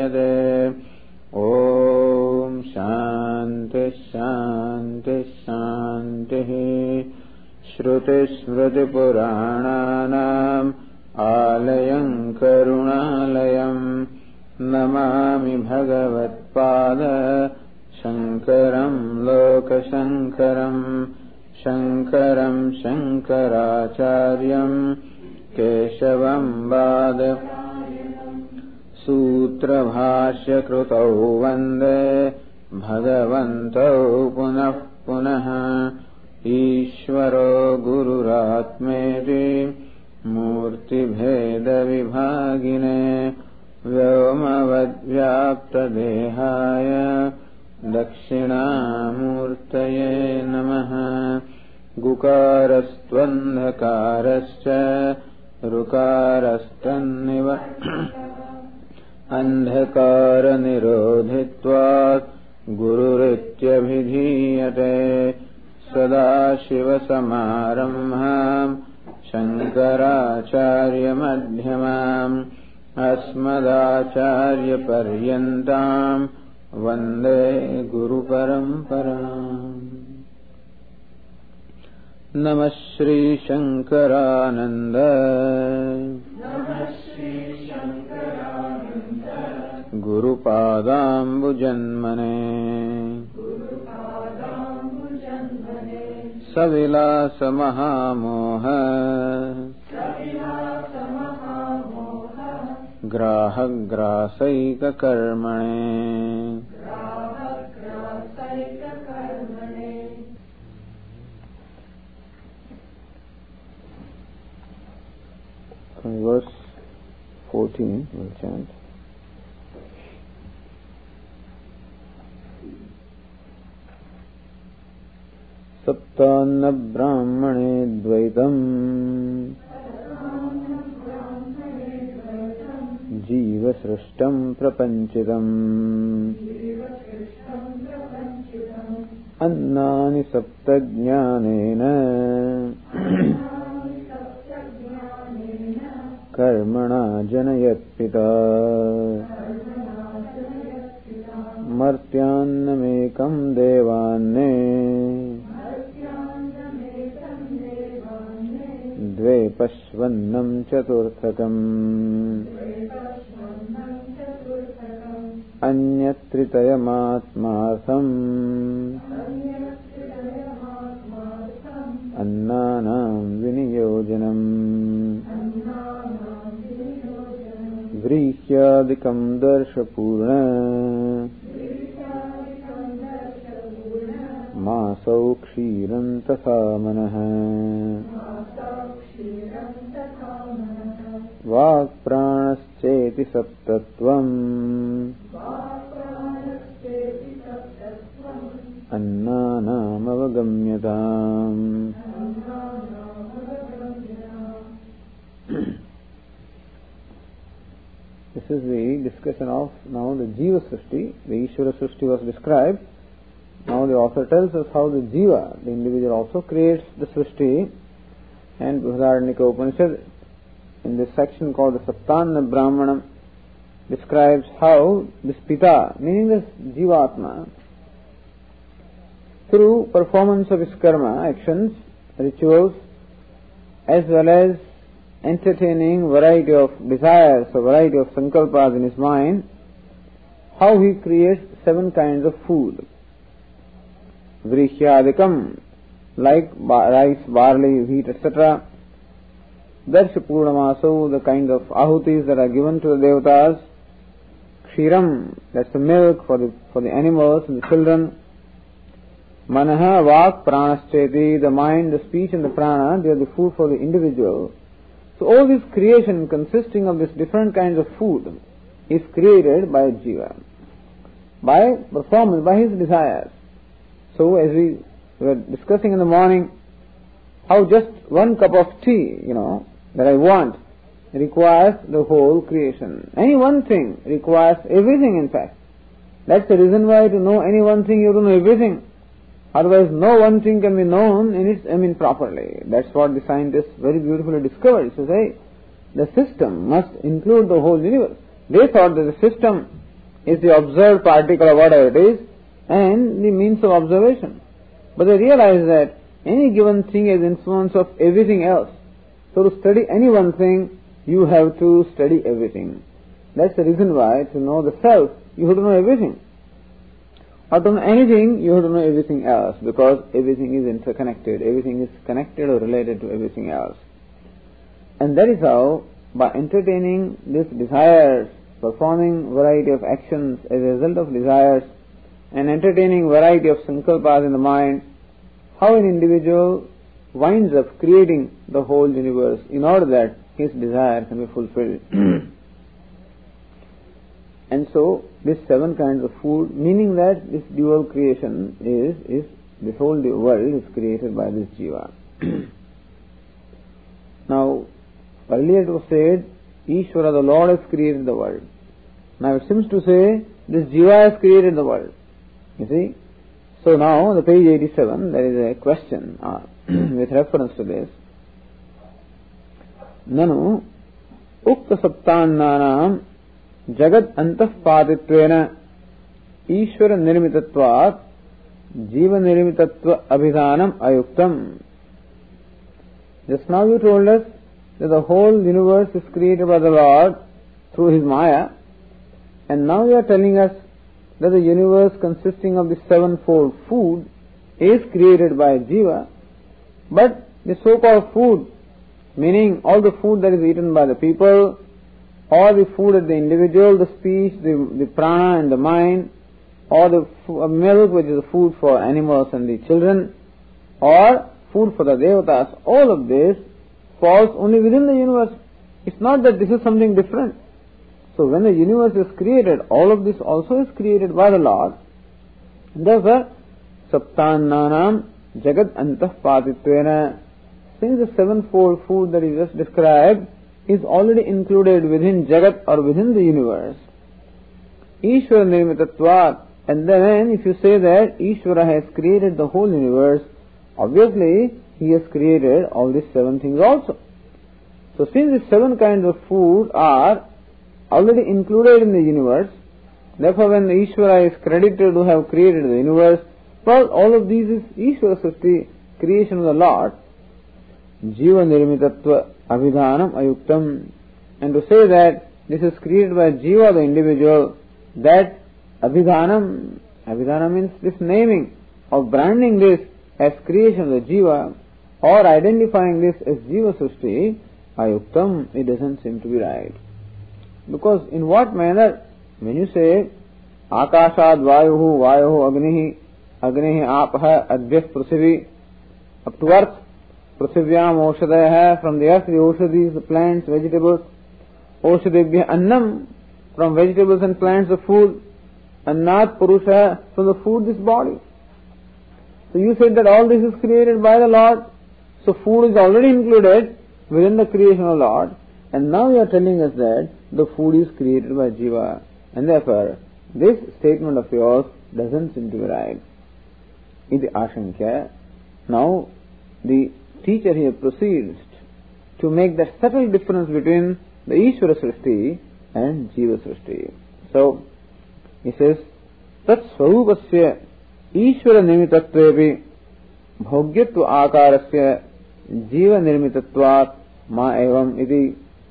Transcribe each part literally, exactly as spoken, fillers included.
विधीयते। ओम शांति शांति शांतिः। श्रुतिस्मृतिपुराणानाम् आलयं करुणालयं नमामि भगवत्पाद शंकरं लोकशंकरं। शंकरं शंकराचार्यं केशवं वाद सूत्रभाष्यकृतौ वन्दे भगवन्तौ पुनः पुनः। ईश्वरो गुरुरात्मेति मूर्तिभेदविभागिने व्योमवद्व्याप्तदेहाय दक्षिणामूर्तये नमः। गुकारस्त्वन्धकारश्च ऋकारस्तन्निव अन्धकारनिरोधित्वात् गुरुरित्यभिधीयते। सदाशिवसमारम्भाम् शङ्कराचार्यमध्यमाम् अस्मदाचार्यपर्यन्ताम् वन्दे गुरुपरम्पराम्। नमः श्रीशङ्करानन्द गुरुपादाम्बुजन्मने सविलासमहामोह ग्राहग्रासैककर्मणे। Verse fourteen, we'll chant. सप्तान्न ब्राह्मणे द्वैतम् जीवसृष्टं प्रपञ्चितम्। अन्नानि सप्तज्ञानेन कर्मणा जनयत्पिता। मर्त्यान्नमेकं देवान्ने द्वे पश्वन्नं चतुर्थकम्। अन्यत्रितयमात्मार्थम् अन्नानां विनियोजनम्। व्रीह्यादिकं दर्शपूर्ण मासौ क्षीरं तथा मनः। वाक्प्राणश्चेति सप्तत्वम् अन्नानामवगम्यताम्। This is the discussion of now the Jiva Srishti. The Ishvara Srishti was described. Now the author tells us how the Jiva, the individual, also creates the Srishti. And Brihadaranyaka Upanishad, in this section called the Saptanna Brahmanam, describes how this Pita, meaning this Jivatma, through performance of his karma, actions, rituals, as well as entertaining variety of desires, a variety of sankalpas in his mind, how he creates seven kinds of food. Vrikhyadikam, like rice, barley, wheat, et cetera. Darshapurnamaso, the kind of ahutis that are given to the devatas. Kshiram, that's the milk for the for the animals and the children. Manaha, vak, pranascheti, the mind, the speech and the prana, they are the food for the individual. So all this creation consisting of these different kinds of food is created by Jiva, by performance, by his desires. So as we were discussing in the morning, how just one cup of tea, you know, that I want, requires the whole creation. Any one thing requires everything, in fact. That's the reason why to know any one thing you have to know everything. Otherwise no one thing can be known in its, I mean, properly. That's what the scientists very beautifully discovered. He says, hey, the system must include the whole universe. They thought that the system is the observed particle or whatever it is, and the means of observation. But they realize that any given thing has influence of everything else. So to study any one thing, you have to study everything. That's the reason why to know the self, you have to know everything. Or to know anything, you have to know everything else, because everything is interconnected, everything is connected or related to everything else. And that is how, by entertaining these desires, performing variety of actions as a result of desires, and entertaining variety of sankalpas in the mind, how an individual winds up creating the whole universe in order that his desire can be fulfilled. And so, these seven kinds of food, meaning that this dual creation is, is this whole world is created by this jiva. Now, earlier it was said, Ishvara, the Lord, has created the world. Now it seems to say, this jiva has created the world. You see? So now, the page eighty-seven, there is a question uh, with reference to this. Nanu, ukta saptannanam Jagat antahpaditvena Ishvara nirmitatvat Jiva nirmitatva abhidhanam ayuktam. Just now you told us that the whole universe is created by the Lord through His Maya, and now you are telling us that the universe consisting of the sevenfold food is created by Jiva, but the so-called food, meaning all the food that is eaten by the people, or the food of the individual, the speech, the, the prana and the mind, or the f- milk which is the food for animals and the children, or food for the devatas, all of this falls only within the universe. It's not that this is something different. So when the universe is created, all of this also is created by the Lord. Therefore, saptannanam jagat antahpaditvena, since the sevenfold food that is just described is already included within Jagat or within the universe. Ishvara nirmitatvat, and then if you say that Ishvara has created the whole universe, obviously He has created all these seven things also. So since these seven kinds of food are already included in the universe, therefore when the Ishvara is credited to have created the universe, well, all of these is Ishvara Srishti, creation of the Lord. Jiva nirmitatva abhidhanam ayuktam. And to say that this is created by Jiva, the individual, that abhidhanam, abhidhanam means this naming of branding this as creation of the Jiva, or identifying this as Jiva Srishti, ayuktam, it doesn't seem to be right. Because in what manner, when you say akashad vayuhu, vayuhu agnihi, agnihi apaha, advyas prasivi, up to earth, Prasivyam oshadaya, from the earth the oshadis, the plants, vegetables, oshadebhya annam, from vegetables and plants the food, annat purusha, from the food this body. So you said that all this is created by the Lord, so food is already included within the creation of the Lord, and now you are telling us that the food is created by Jiva, and therefore this statement of yours doesn't seem to be right. Iti ashankya. Now the teacher here proceeds to make that subtle difference between the Ishvara Srishti and Jiva Srishti. So, he says, Tat Swarupasya Ishvara Nimitatvevi Bhogyatva Akarasya Jiva Nirmitatvat Ma Evam Iti.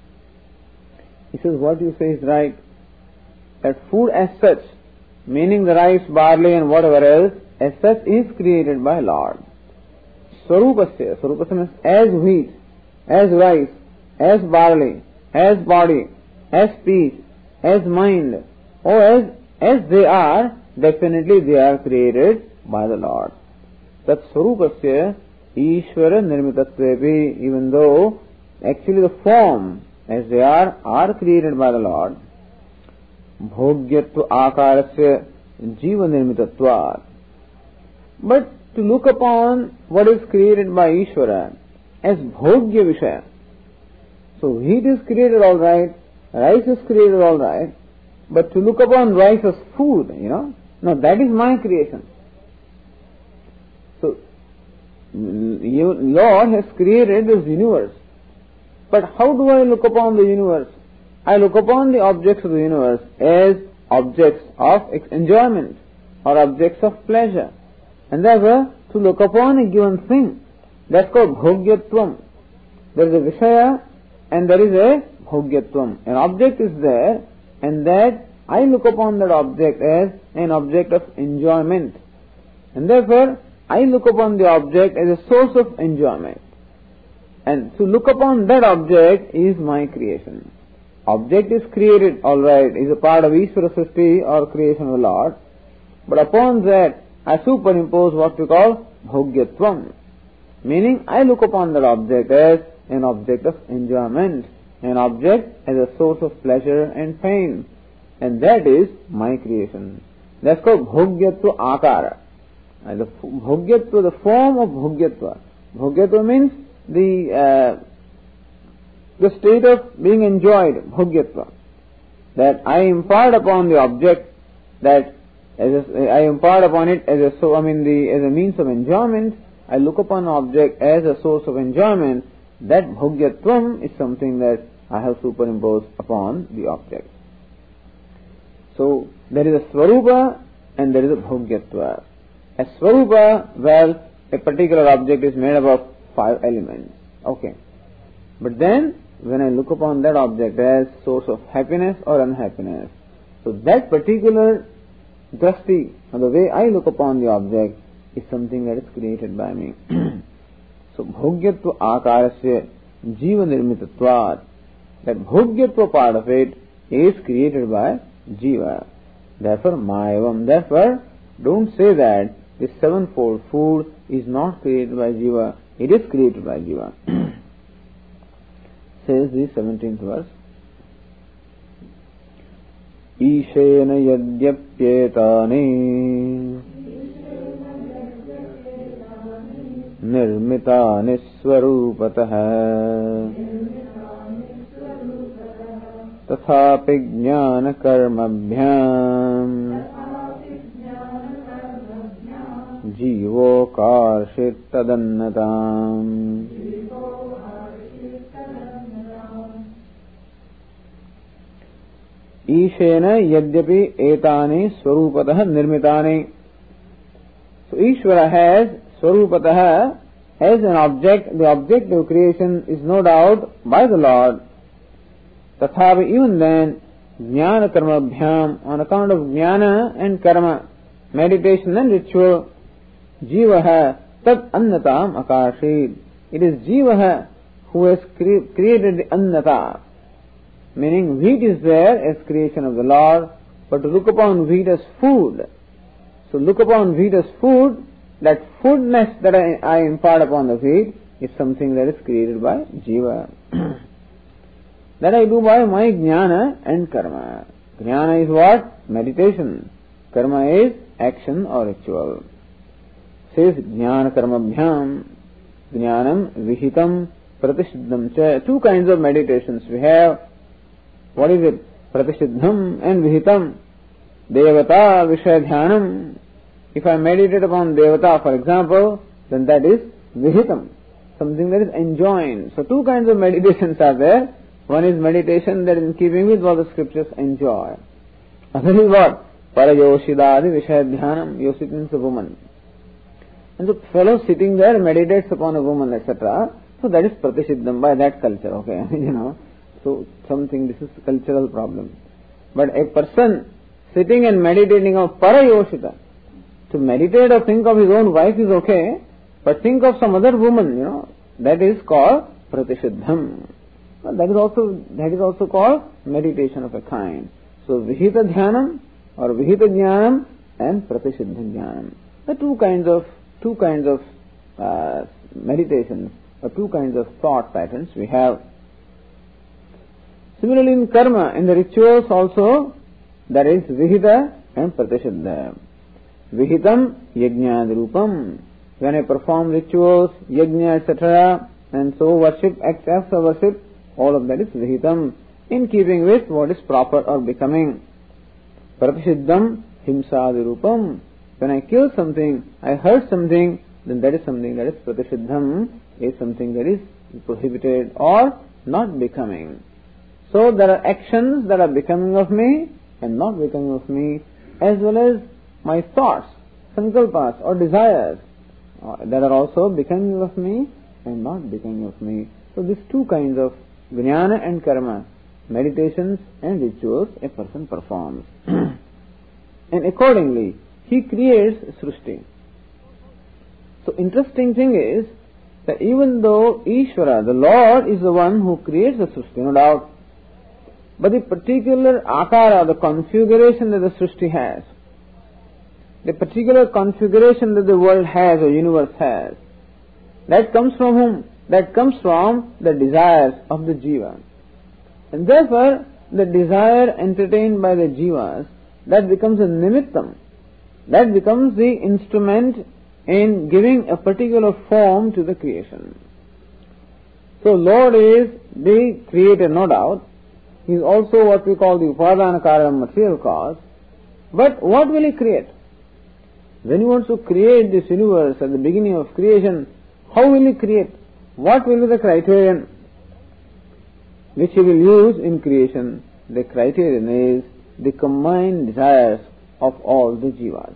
He says, what you say is right, that food as such, meaning the rice, barley and whatever else, as such is created by Lord. Swarupasya, Swarupasya means as wheat, as rice, as barley, as body, as speech, as mind, or as, as they are, definitely they are created by the Lord. Tat Swarupasya Ishvara Nirmitatvepi, even though actually the form as they are, are created by the Lord. Bhogyatva Akarasya Jiva Nirmitatvat. But to look upon what is created by Ishvara as Bhogya Vishaya. So wheat is created all right, rice is created all right, but to look upon rice as food, you know, no, that is my creation. So, you, Lord has created this universe. But how do I look upon the universe? I look upon the objects of the universe as objects of enjoyment or objects of pleasure. And therefore, to look upon a given thing, that's called bhogyatvam. There is a Vishaya and there is a bhogyatvam. An object is there, and that I look upon that object as an object of enjoyment. And therefore, I look upon the object as a source of enjoyment. And to look upon that object is my creation. Object is created, alright, is a part of Ishvara Srishti or creation of the Lord. But upon that, I superimpose what we call bhogyatvam. Meaning, I look upon that object as an object of enjoyment, an object as a source of pleasure and pain. And that is my creation. That's called bhogyatva akara. And the bhogyatva, the form of bhogyatva. Bhogyatva means the uh, the state of being enjoyed, bhogyatva. That I impart upon the object, that as a, I impart upon it as a so I mean the as a means of enjoyment. I look upon an object as a source of enjoyment. That bhogyatvam is something that I have superimposed upon the object. So there is a swarupa and there is a bhogyatva. A swarupa, well, a particular object is made up of five elements. Okay. But then, when I look upon that object as source of happiness or unhappiness, so that particular drasti, or the way I look upon the object, is something that is created by me. So, bhogyatva akarasya jiva nirmitatvat. That bhogyatva part of it is created by jiva. Therefore, mayavam. Therefore, don't say that this sevenfold food is not created by jiva. It is created by jiva. Says the seventeenth verse. Ishena yadyapyetani nirmitani swarupatah tathapi jnana karmabhyam jivo karshit tadannatam. Ishena yadyapi etani swarupatah nirmitani. So Ishvara has swarupatah as an object. The object of creation is no doubt by the Lord. Tathapi, even then, jnana karmabhyam, on account of jnana and karma, meditation and ritual, jivaha tat annatam akashid. It is jivaha who has cre- created the annata. Meaning wheat is there as creation of the Lord, but to look upon wheat as food. So look upon wheat as food, that foodness that I, I impart upon the wheat is something that is created by jiva. That I do by my jnana and karma. Jnana is what? Meditation. Karma is action or ritual. Says jnana karmabhyam, jnanam vihitam pratisiddham cha. Two kinds of meditations we have. What is it? Pratisiddham and vihitam. Devata vishayadhyanam. If I meditate upon devata, for example, then that is vihitam, something that is enjoined. So two kinds of meditations are there. One is meditation that is in keeping with what the scriptures enjoy. Other is what? Parayoshidadi vishayadhyanam. Yoshit means a woman. And the fellow sitting there meditates upon a woman, et cetera. So that is pratisiddham by that culture, okay? You know. So something, this is a cultural problem. But a person sitting and meditating on parayoshita, to meditate or think of his own wife is okay, but think of some other woman, you know, that is called pratisiddham. Well, that is also that is also called meditation of a kind. So vihita dhyanam or vihita jnanam and pratisiddha jnanam. The two kinds of two kinds of uh, meditations or two kinds of thought patterns we have. Similarly, in karma, in the rituals also, there is vihita and pratisiddha. Vihitam yajnadrupam. When I perform rituals, yajna, et cetera, and so worship, acts of worship, all of that is vihitam, in keeping with what is proper or becoming. Pratisiddham himsadirupam. When I kill something, I hurt something, then that is something that is pratisiddham, is something that is prohibited or not becoming. So there are actions that are becoming of me, and not becoming of me, as well as my thoughts, sankalpas or desires uh, that are also becoming of me and not becoming of me. So these two kinds of jnana and karma, meditations and rituals, a person performs. And accordingly, he creates Srishti. So interesting thing is that even though Ishvara, the Lord, is the one who creates the Srishti, no doubt, but the particular akara, the configuration that the Srishti has, the particular configuration that the world has or universe has, that comes from whom? That comes from the desires of the jiva. And therefore, the desire entertained by the jivas, that becomes a nimittam. That becomes the instrument in giving a particular form to the creation. So Lord is the creator, no doubt. He is also what we call the upadana karanam, material cause. But what will he create? When he wants to create this universe at the beginning of creation, how will he create? What will be the criterion which he will use in creation? The criterion is the combined desires of all the jivas.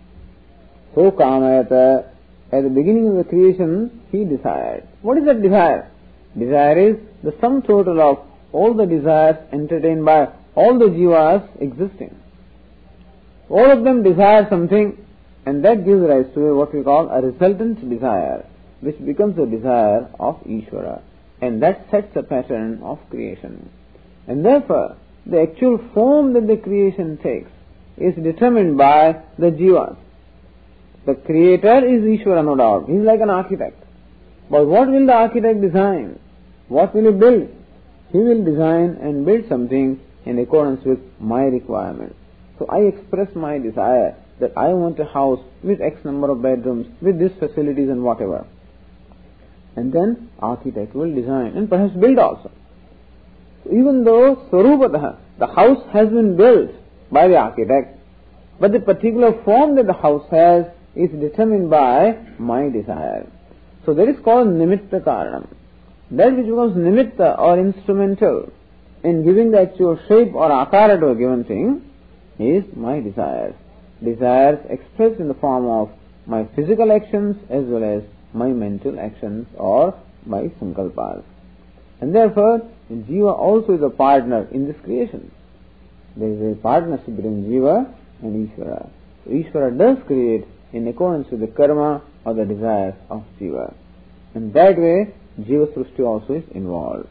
So kamayata, at the beginning of the creation, he desired. What is that desire? Desire is the sum total of all the desires entertained by all the jivas existing. All of them desire something, and that gives rise to what we call a resultant desire, which becomes the desire of Ishvara, and that sets a pattern of creation. And therefore, the actual form that the creation takes is determined by the jivas. The creator is Ishvara, no doubt. He is like an architect. But what will the architect design? What will he build? He will design and build something in accordance with my requirement. So I express my desire that I want a house with X number of bedrooms, with these facilities and whatever. And then architect will design and perhaps build also. So even though Swarupataha, the house has been built by the architect, but the particular form that the house has is determined by my desire. So that is called nimitta karanam. That which becomes nimitta or instrumental in giving the actual shape or akara to a given thing is my desires. Desires expressed in the form of my physical actions as well as my mental actions or my sankalpas. And therefore, Jiva also is a partner in this creation. There is a partnership between Jiva and Ishvara. So Ishvara does create in accordance with the karma or the desires of Jiva. And that way, Jiva Srishti also is involved.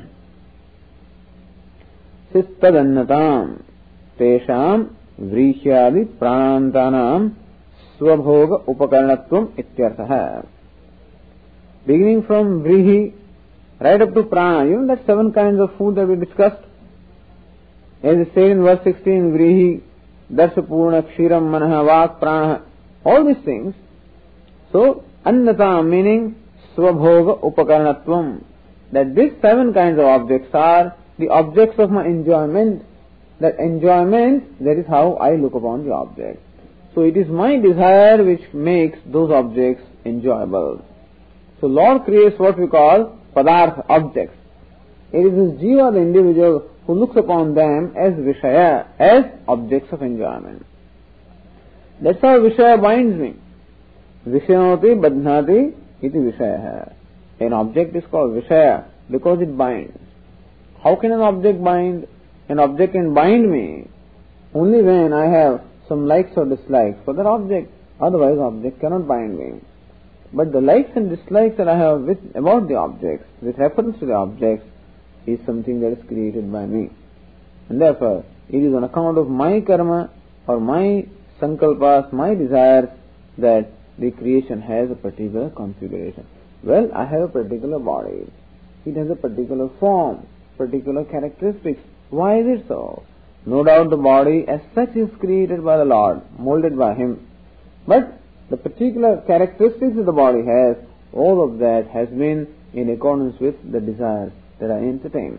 Sistadannatam tesham vrīhyādi pranantanam svabhoga upakarnatvam ityartha. Beginning from vrihi right up to prana, you know that seven kinds of food that we discussed? As it said in verse sixteen, vrihi, darsapurna, kshiram, manaha, vak, prana, all these things. So, annatam meaning svabhoga upakarnatvam, that these seven kinds of objects are the objects of my enjoyment. That enjoyment, that is how I look upon the object. So it is my desire which makes those objects enjoyable. So Lord creates what we call padartha, objects. It is this jiva, the individual, who looks upon them as vishaya, as objects of enjoyment. That's how vishaya binds me. Vishayanoti badhnati iti vishaya. An object is called vishaya because it binds. How can an object bind? An object can bind me only when I have some likes or dislikes for that object. Otherwise, object cannot bind me. But the likes and dislikes that I have with, about the objects, with reference to the objects, is something that is created by me. And therefore, it is on account of my karma or my sankalpas, my desires, that the creation has a particular configuration. Well, I have a particular body. It has a particular form, particular characteristics. Why is it so? No doubt the body as such is created by the Lord, molded by Him. But the particular characteristics that the body has, all of that has been in accordance with the desires that I entertain.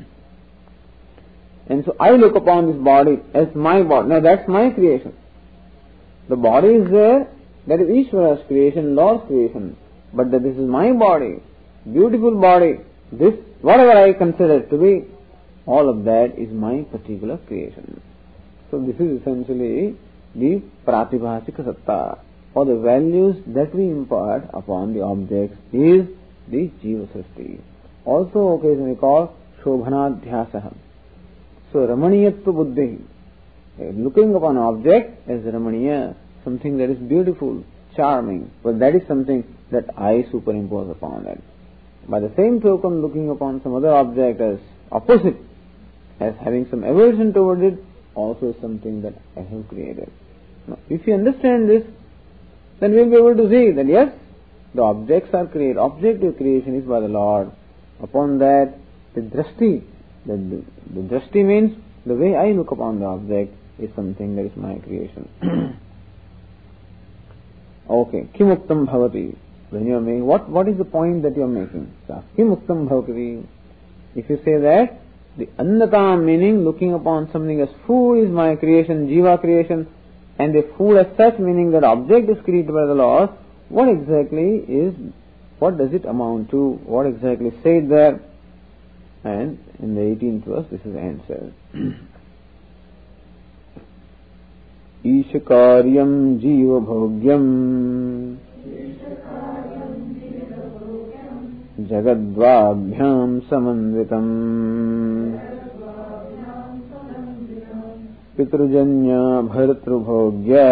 And so I look upon this body as my body. Now that's my creation. The body is there, that is Ishvara's creation, Lord's creation. But that this is my body, beautiful body, this, whatever I consider to be, all of that is my particular creation. So this is essentially the pratibhasika satta, or the values that we impart upon the objects is the jiva srishti. Also occasionally called shobhanadhyasah. So ramaniyatva buddhi, looking upon an object as ramaniya, something that is beautiful, charming, but that is something that I superimpose upon that. By the same token, looking upon some other object as opposite, as having some aversion toward it, also is something that I have created. Now, if you understand this, then we will be able to see that yes, the objects are created. Objective creation is by the Lord. Upon that, the drashti, the, the, the drashti means the way I look upon the object is something that is my creation. Okay, kimuktam bhavati. When you are making, what, what is the point that you are making? Kimuktam bhavati. If you say that, the annatam meaning looking upon something as food is my creation, jiva creation, and the food as such meaning that object is created by the Lord, what exactly is, what does it amount to? What exactly said there? And in the eighteenth verse, this is answered. Ishakaryam jiva bhogyam jagadvabhyam samanvitam pitrujanya bhartrubhogya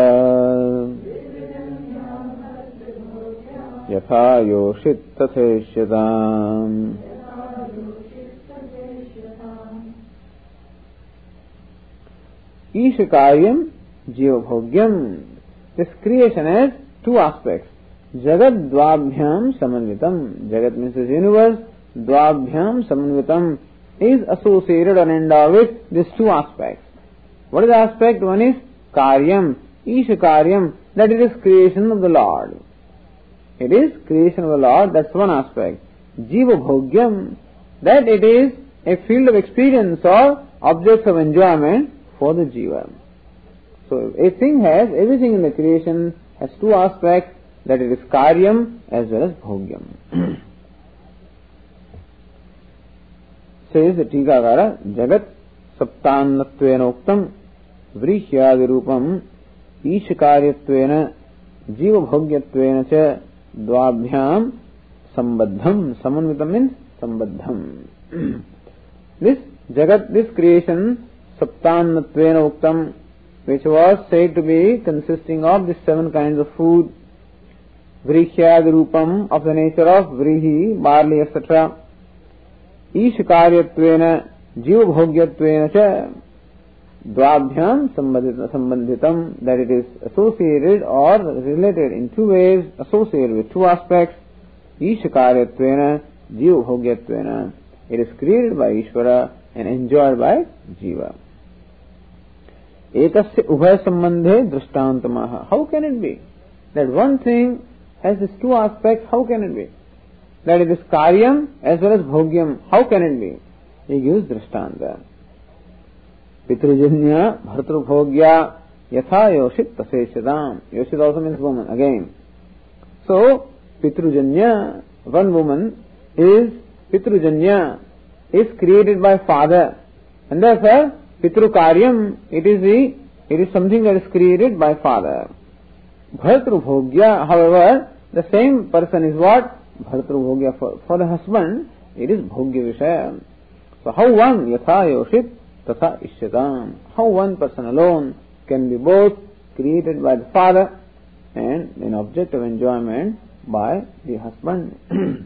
yatha yoshit tathesyatam. Ishakaryam jiva bhogyam. This creation has two aspects. Jagat dvabhyam samanvitam. Jagat means this universe. Dvabhyam samanvitam is associated and endowed with these two aspects. What is the aspect? One is karyam, isha karyam, that it is creation of the Lord. It is creation of the Lord, that's one aspect. Jiva bhogyam, that it is a field of experience or objects of enjoyment for the jiva. So a thing has, everything in the creation has two aspects, that it is karyam as well as bhogyam. Says the Tikakara, Jagat saptannatvena uktam vrihyadirupam ishakaryattvena jiva bhogyatvena cha dvabhyam sambaddham. Samanvitam means sambaddham. This Jagat, this creation, saptannatvena uktam, which was said to be consisting of these seven kinds of food, vrihyadirupam, of the nature of vrihi, barley, et cetera. Ishakaryattvena jiva bhogyatvena cha dvabhyam sambandhitam, that it is associated or related in two ways, associated with two aspects. Ishakaryattvena jiva bhogyatvena, it is created by Ishvara and enjoyed by jiva. Etasya ubhay sambandhe drishtantamaha. How can it be that one thing has these two aspects? How can it be that it is karyam as well as bhogyam? How can it be? He gives drishtanta. Pitrujanya bhartrubhogya yatha yoshit taseshadam. Yoshit also means woman again. So Pitrujanya, one woman, is Pitrujanya, is created by father, and therefore Pitru karyam, it is the, it is something that is created by father. Bhartrubhogya, however, the same person is what? Bhartrubhogya, for, for the husband, it is bhogya vishaya. So how one, yatha yoshit tatha ishyatam, how one person alone can be both created by the father and an object of enjoyment by the husband.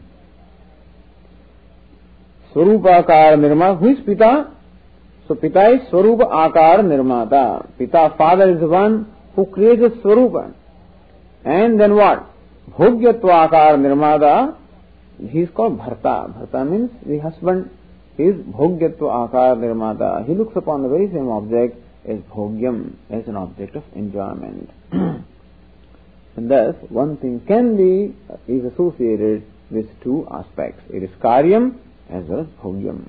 Swarupa akar nirma, who is Pita? So Pita is Swarupa akar nirmata. Pita, father, is the one who creates a Swarupa. And then what? Bhogyatva akar nirmata, he is called Bharta. Bharta means the husband. He is Bhogyatva akar nirmata. He looks upon the very same object as Bhogyam, as an object of enjoyment. And thus, one thing can be, is associated with two aspects. It is Karyam as well as Bhogyam.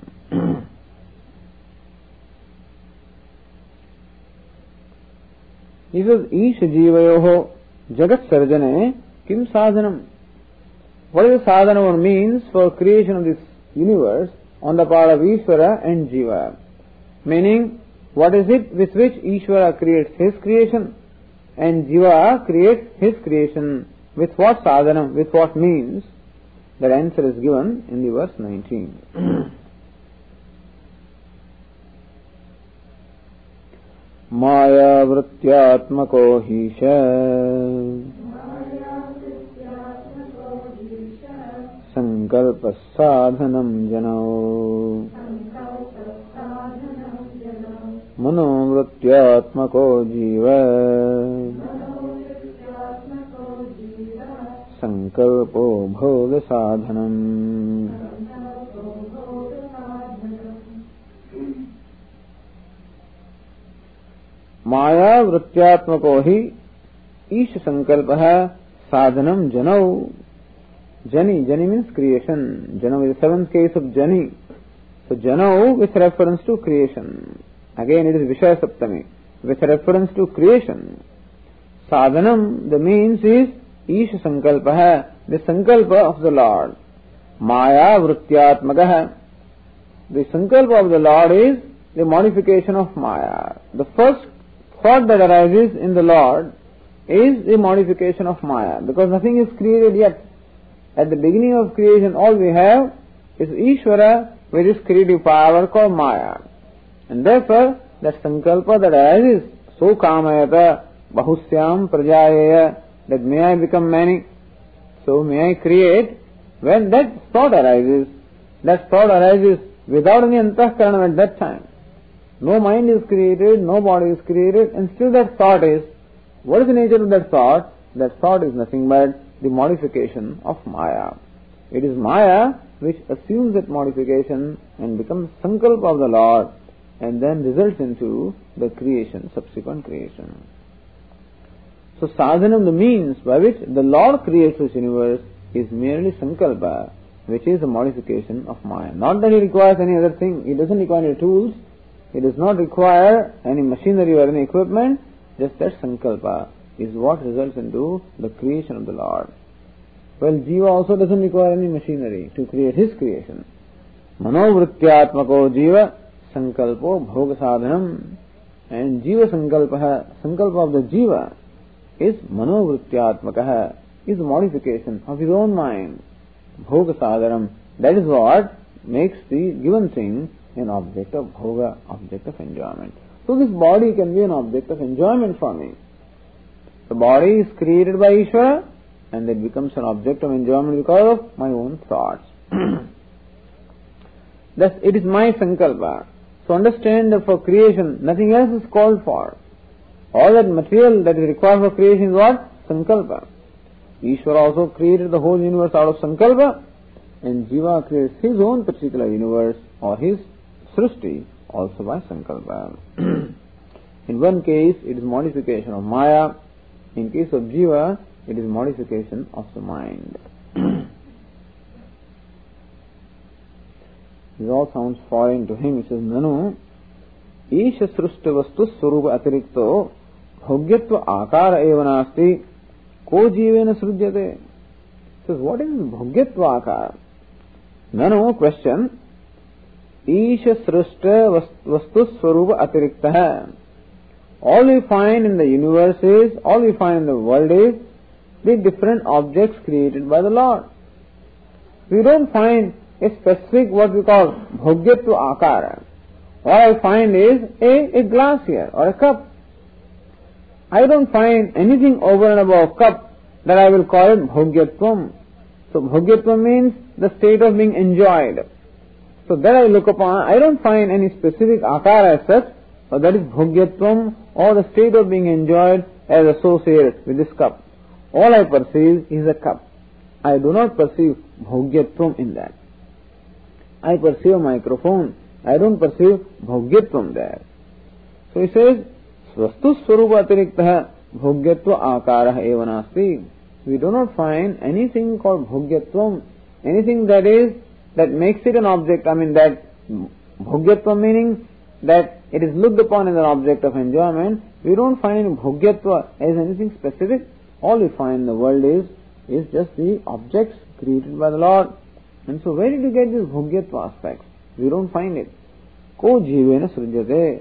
He says, Isha Jivayoho Jagat Sarjane Kim Sadhanam. What is the sadhana or means for creation of this universe on the part of Ishvara and Jiva? Meaning, what is it with which Ishvara creates his creation and Jiva creates his creation? With what sadhana, with what means? That answer is given in the verse nineteen. Maya vrityatmako hisha sankalpa sadhanam janao mano vrityatmako jiva sankalpo bhoga sadhanam. Maya vrityatmako hi isha sankalpaha sadhanam janau. Jani, Jani means creation. Janau is the seventh case of Jani. So Janau with reference to creation. Again it is Vishaya Saptami. With reference to creation. Sadhanam, the means is Isha Sankalpaha, the Sankalpa of the Lord. Maya Vrityatmagaha. The Sankalpa of the Lord is the modification of Maya. The first thought that arises in the Lord is the modification of Maya, because nothing is created yet. At the beginning of creation, all we have is Ishvara with his creative power called Maya. And therefore, that Sankalpa that arises, so kamayata bahusyam prajayaya, that may I become many, so may I create, when that thought arises, that thought arises without any antahkarana at that time. No mind is created, no body is created, and still that thought is, what is the nature of that thought? That thought is nothing but the modification of Maya. It is Maya which assumes that modification and becomes Sankalpa of the Lord and then results into the creation, subsequent creation. So sadhanam, the means by which the Lord creates this universe, is merely Sankalpa, which is a modification of Maya. Not that he requires any other thing, he doesn't require any tools, he does not require any machinery or any equipment, just that Sankalpa is what results into the creation of the Lord. Well, Jiva also doesn't require any machinery to create his creation. Manovrityatmako Jiva Sankalpo Bhoga Sadhanam. And Jiva Sankalpa, Sankalpa of the Jiva is Manovrityatmaka, is a modification of his own mind. Bhoga Sadhanam. That is what makes the given thing an object of bhoga, object of enjoyment. So this body can be an object of enjoyment for me. The body is created by Ishvara and it becomes an object of enjoyment because of my own thoughts. Thus, it is my Sankalpa. So understand that for creation, nothing else is called for. All that material that is required for creation is what? Sankalpa. Ishvara also created the whole universe out of Sankalpa, and Jiva creates his own particular universe or his Srishti also by Sankalpa. In one case, it is modification of Maya. In case of Jiva, it is modification of the mind. This all sounds foreign to him. He says, Nanu, Isha Srushta Vastu Swarupa Atirikto Bhogyatva Akara Evanasti Ko Jivena Srujyate. He says, what is Bhogyatva Akara? Nanu, question. Isha Srushta Vastu Swarupa Atirikta. All we find in the universe is, all we find in the world is the different objects created by the Lord. We don't find a specific what we call bhogyatva akara. What I find is a, a glass here or a cup. I don't find anything over and above cup that I will call it bhogyatvam. So bhogyatvam means the state of being enjoyed. So that I look upon, I don't find any specific akara as such, or that is bhogyatvam or the state of being enjoyed as associated with this cup. All I perceive is a cup. I do not perceive bhogyatvam in that. I perceive a microphone. I don't perceive bhogyatvam there. So he says, Svastu Swarupa Atiriktaha Bhogyatva Akaraha Evanasti. We do not find anything called bhogyatvam, anything that is, that makes it an object. I mean that bhogyatvam meaning that it is looked upon as an object of enjoyment. We don't find bhogyatva as anything specific. All we find in the world is, is just the objects created by the Lord. And so where did you get this bhogyatva aspect? We don't find it. Ko jivena srujyate.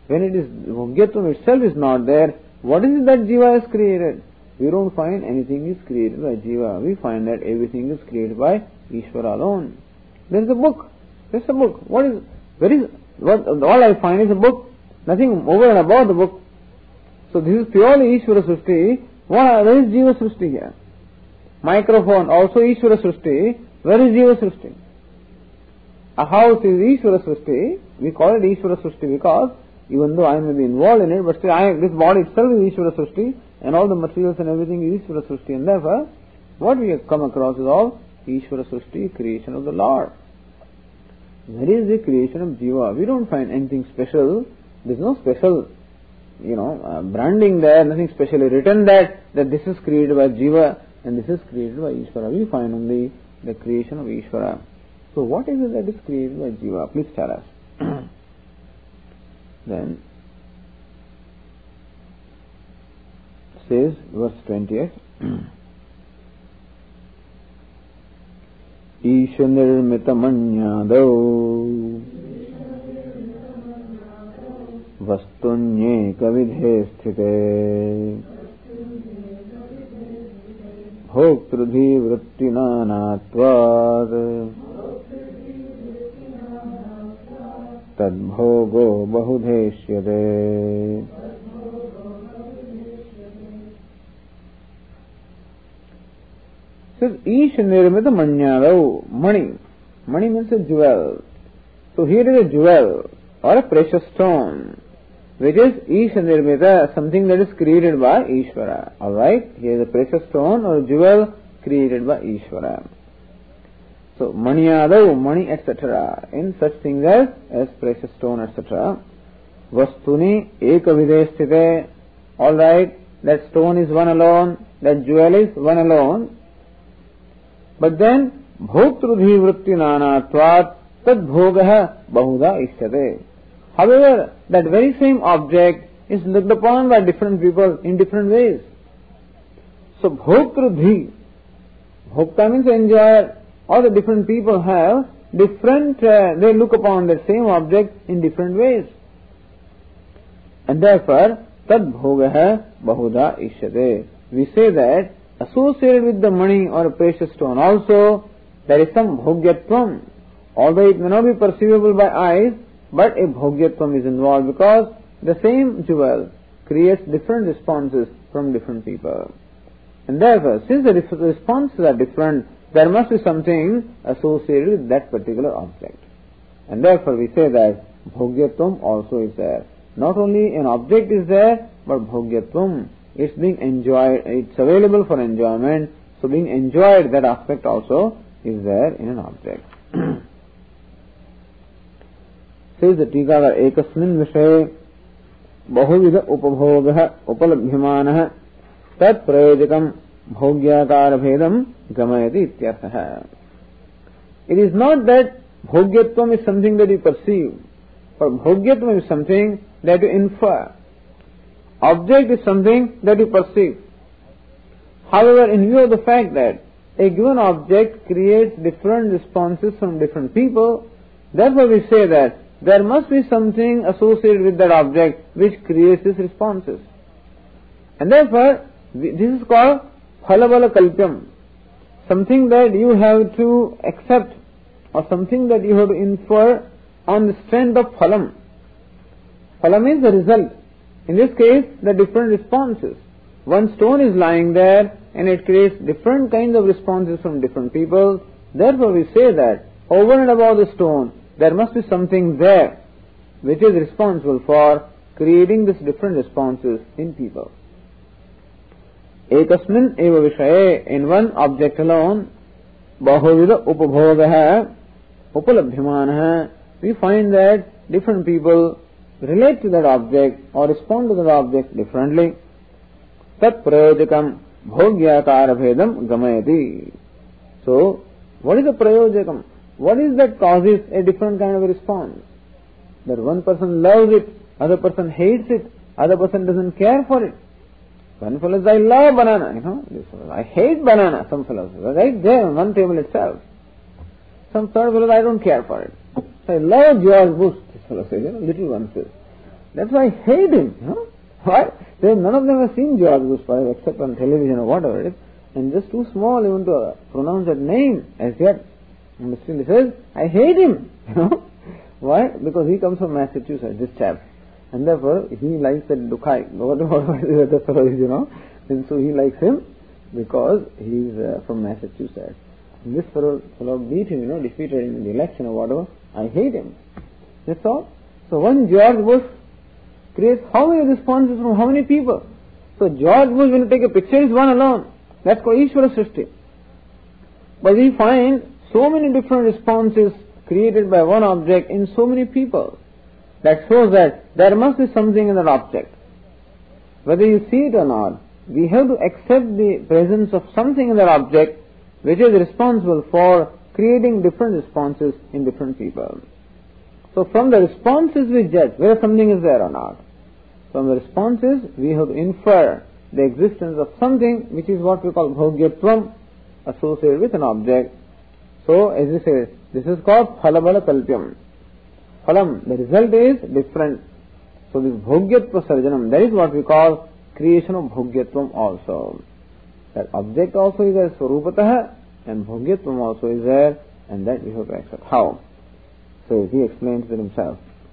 when it is, Bhogyatvam itself is not there, what is it that Jiva has created? We don't find anything is created by Jiva. We find that everything is created by Ishvara alone. There is a book. There is a book. What is, where is, what, all I find is a book. Nothing over and above the book. So this is purely Ishvara Srishti. What, where is Jiva Srishti here? Microphone, also Ishvara Srishti. Where is Jiva Srishti? A house is Ishvara Srishti. We call it Ishvara Srishti because even though I may be involved in it, but still I, this body itself is Ishvara Srishti, and all the materials and everything is Ishvara Srishti. And therefore, what we have come across is all Ishvara Srishti, creation of the Lord. Where is the creation of Jiva? We don't find anything special. There is no special, you know, uh, branding there, nothing specially written that, that this is created by Jiva and this is created by Ishvara. We find only the creation of Ishvara. So what is it that is created by Jiva? Please tell us. Then says verse twenty-eight. Isha nirmita manyadau vastunye kavidhe sthite bhoktrudhi vrittina natvad tadbhogo bahudeshyate. Says Isha nirmita manyadau. Money. Money means a jewel. So here is a jewel or a precious stone, which is Isha nirmita, something that is created by Ishvara. Alright? Here is a precious stone or a jewel created by Ishvara. So, manyadau, money, et cetera. In such things as, as precious stone, et cetera. Vastuni ekavidhe sthite. Alright, that stone is one alone, that jewel is one alone. But then, bhoktrudhi vritti nanatvat tad bhogaha bahuda ishyate. However, that very same object is looked upon by different people in different ways. So, bhoktrudhi, bhokta means enjoyer. All the different people have different, uh, they look upon the same object in different ways. And therefore, tad bhogaha bahuda ishyate. We say that associated with the money or a precious stone also, there is some bhogyatvam. Although it may not be perceivable by eyes, but a bhogyatvam is involved because the same jewel creates different responses from different people. And therefore, since the responses are different, there must be something associated with that particular object. And therefore we say that bhogyatvam also is there. Not only an object is there, but bhogyatvam, it's being enjoyed, it's available for enjoyment. So being enjoyed, that aspect also is there in an object. Says the Tikakara, ekasmin vishaye bahuvida upabhogaha upalabhyamanah tat prayojakam bhogyakara bhedam gamayati ityarthaha. It is not that bhogyatvam is something that you perceive, but bhogyatvam is something that you infer. Object is something that you perceive. However, in view of the fact that a given object creates different responses from different people, therefore we say that there must be something associated with that object which creates these responses. And therefore, this is called phalabala kalpyam. Something that you have to accept or something that you have to infer on the strength of phalam. Phalam is the result. In this case, the different responses. One stone is lying there and it creates different kinds of responses from different people. Therefore we say that over and above the stone, there must be something there which is responsible for creating these different responses in people. Ekasmin eva vishaye, in one object alone, bahuvida upabhogaha upalabhyamanaha, we find that different people relate to that object or respond to that object differently. Tat prayojakam bhogyakara bhedam gamayati. So, what is the prayojakam? What is that causes a different kind of a response? That one person loves it, other person hates it, other person doesn't care for it. One fellow says, I love banana, you know, this fellow, I hate banana, some fellow says, right there on one table itself. Some third fellow, I don't care for it. So I love George Bush, this fellow says, you know, little one says. That's why I hate him. You know? Why? They, none of them have seen George Bush except on television or whatever it is, and just too small even to uh, pronounce that name as yet. And still he says, I hate him. You know? Why? Because he comes from Massachusetts, this chap. And therefore, he likes that Dukai, whatever the fellow is, you know. And so he likes him because he is uh, from Massachusetts. And this fellow, fellow beat him, you know, defeated him in the election or whatever. I hate him. That's all. So one George Bush creates how many responses from how many people? So George Bush, when you take a picture, is one alone. That's called Ishvara Srishti. But we find so many different responses created by one object in so many people. That shows that there must be something in that object. Whether you see it or not, we have to accept the presence of something in that object which is responsible for creating different responses in different people. So from the responses we judge whether something is there or not. From the responses we have to infer the existence of something which is what we call bhogyatvam, associated with an object. So as we say, this is called phalabala kalpyam. Phalam, the result is different. So this bhogyatva sarjanam, that is what we call creation of bhogyatvam also. That object also is there swarupatah and bhogyatvam also is there, and that we have to accept. How? So he explains it himself.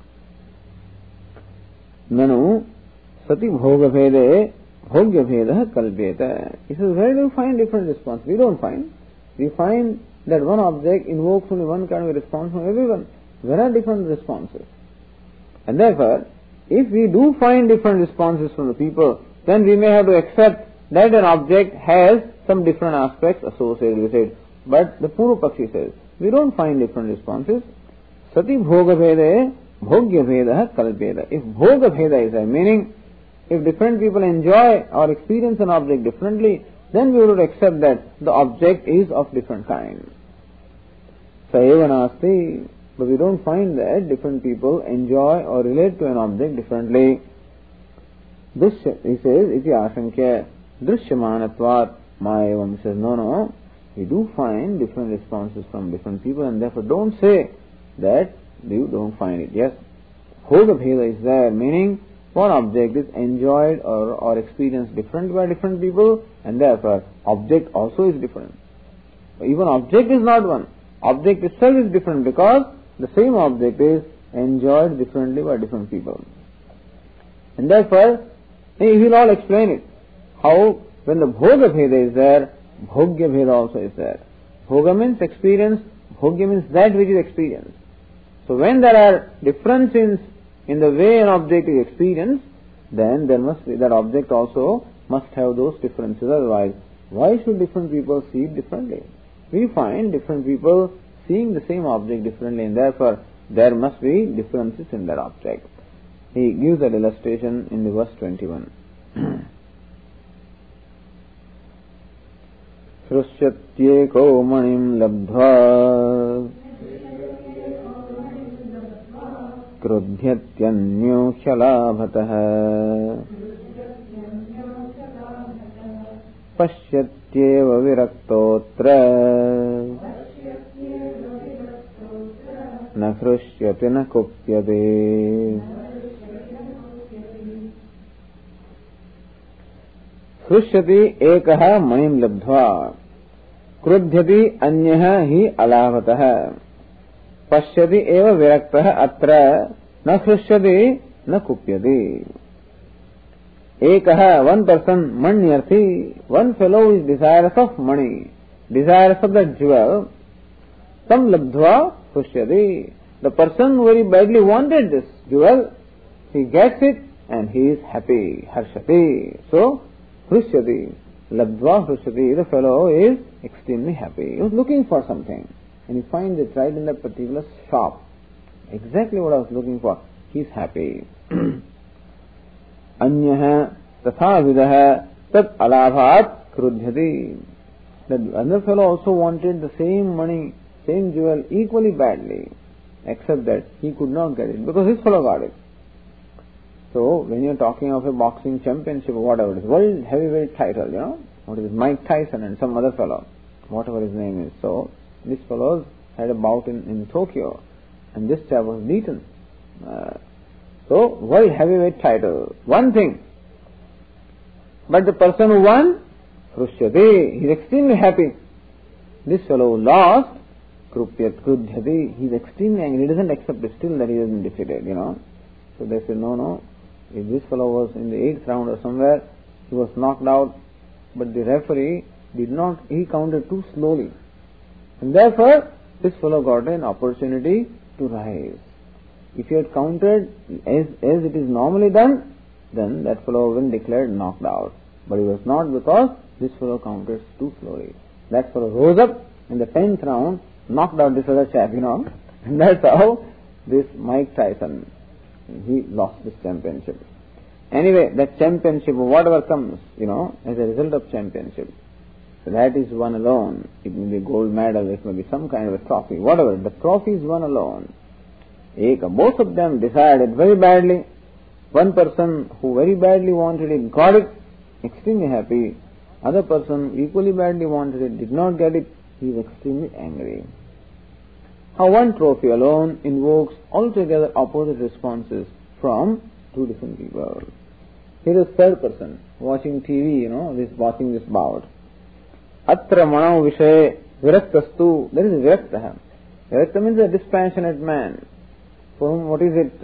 Nanu sati bhoga bhede bhogya bhedah kalpyeta. He says, where do you find different response? We don't find. We find that one object invokes only one kind of response from everyone. There are different responses. And therefore, if we do find different responses from the people, then we may have to accept that an object has some different aspects associated with it. But the Purva Pakshi says, we don't find different responses. Sati bhoga bhede bhogya bhedah kalpyeta. If bhoga bheda is there, meaning if different people enjoy or experience an object differently, then we would accept that the object is of different kind. Saeva nasti. But we don't find that different people enjoy or relate to an object differently. This, he says, iti ashankya drishyamanatvat mayavam. He says, no, no, we do find different responses from different people, and therefore don't say that you don't find it. Yes, bhoga bheda is there, meaning one object is enjoyed or, or experienced differently by different people, and therefore object also is different. But even object is not one. Object itself is different because the same object is enjoyed differently by different people. And therefore, he will all explain it. How, when the bhoga bheda is there, bhogya bheda also is there. Bhoga means experience, bhogya means that which is experienced. So when there are differences in the way an object is experienced, then there must be, that object also must have those differences. Otherwise, why should different people see it differently? We find different people seeing the same object differently, and therefore there must be differences in that object. He gives that illustration in the verse twenty-one. Shrusyatyeko manim labdhva krudhyatyannyo hyalabhatah pashyatyeva viraktotra na hrushyate na kupyate. Hrushyati ekah manim labdhva krudhyati anyah hi alabhatah pashyati eva viraktah atra na hrushyate na kupyate. Ekah, one person, manyarthi, one fellow is desirous of money, desirous of the jewel. Tam labdhva hrushyati. The person very badly wanted this jewel, he gets it and he is happy, harshati. So, hrushyati, labdhva hrushyati, the fellow is extremely happy. He was looking for something and he finds it right in that particular shop. Exactly what I was looking for. He is happy. Anyah tatha vidah tat alabhat krudhyati. The other fellow also wanted the same money, same jewel equally badly, except that he could not get it because his fellow got it. So when you are talking of a boxing championship or whatever it is, world heavyweight title, you know, what is it, Mike Tyson and some other fellow, whatever his name is. So these fellows had a bout in, in Tokyo, and this chap was beaten. Uh, So, why heavyweight title? One thing. But the person who won, Krushyate, he is extremely happy. This fellow who lost, Krupyat Krudhyate, he is extremely angry. He doesn't accept it still that he has been defeated, you know. So they said, no, no, if this fellow was in the eighth round or somewhere, he was knocked out, but the referee did not, he counted too slowly. And therefore, this fellow got an opportunity to rise. If he had counted as, as it is normally done, then that fellow would be declared knocked out. But he was not, because this fellow counted too slowly. That fellow rose up in the tenth round, knocked out this other chap, you know. And that's how this Mike Tyson, he lost this championship. Anyway, that championship, whatever comes, you know, as a result of championship, so that is won alone. It may be a gold medal, it may be some kind of a trophy, whatever. The trophy is won alone. Eka, both of them decided very badly. One person who very badly wanted it, got it, extremely happy. Other person equally badly wanted it, did not get it, he is extremely angry. How one trophy alone invokes altogether opposite responses from two different people. Here is third person, watching T V, you know, this watching this bout. Atra mano vishay viraktastu, there is a viraktaha. Virakta means a dispassionate man. For whom, what is it?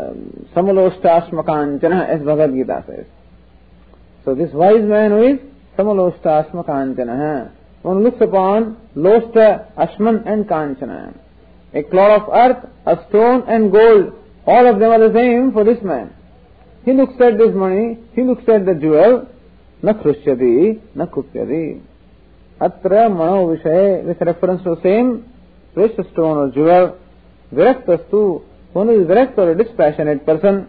Samaloshtashmakanchana, as Bhagavad Gita says. So this wise man who is Samaloshtashmakanchana, one looks upon Loshta, Ashman and Kanchana. A clod of earth, a stone and gold, all of them are the same for this man. He looks at this money, he looks at the jewel, na krushyati, na kupyati. Atra mano vishay, with reference to the same precious stone or jewel, viraktastu, one who is virakta or a dispassionate person,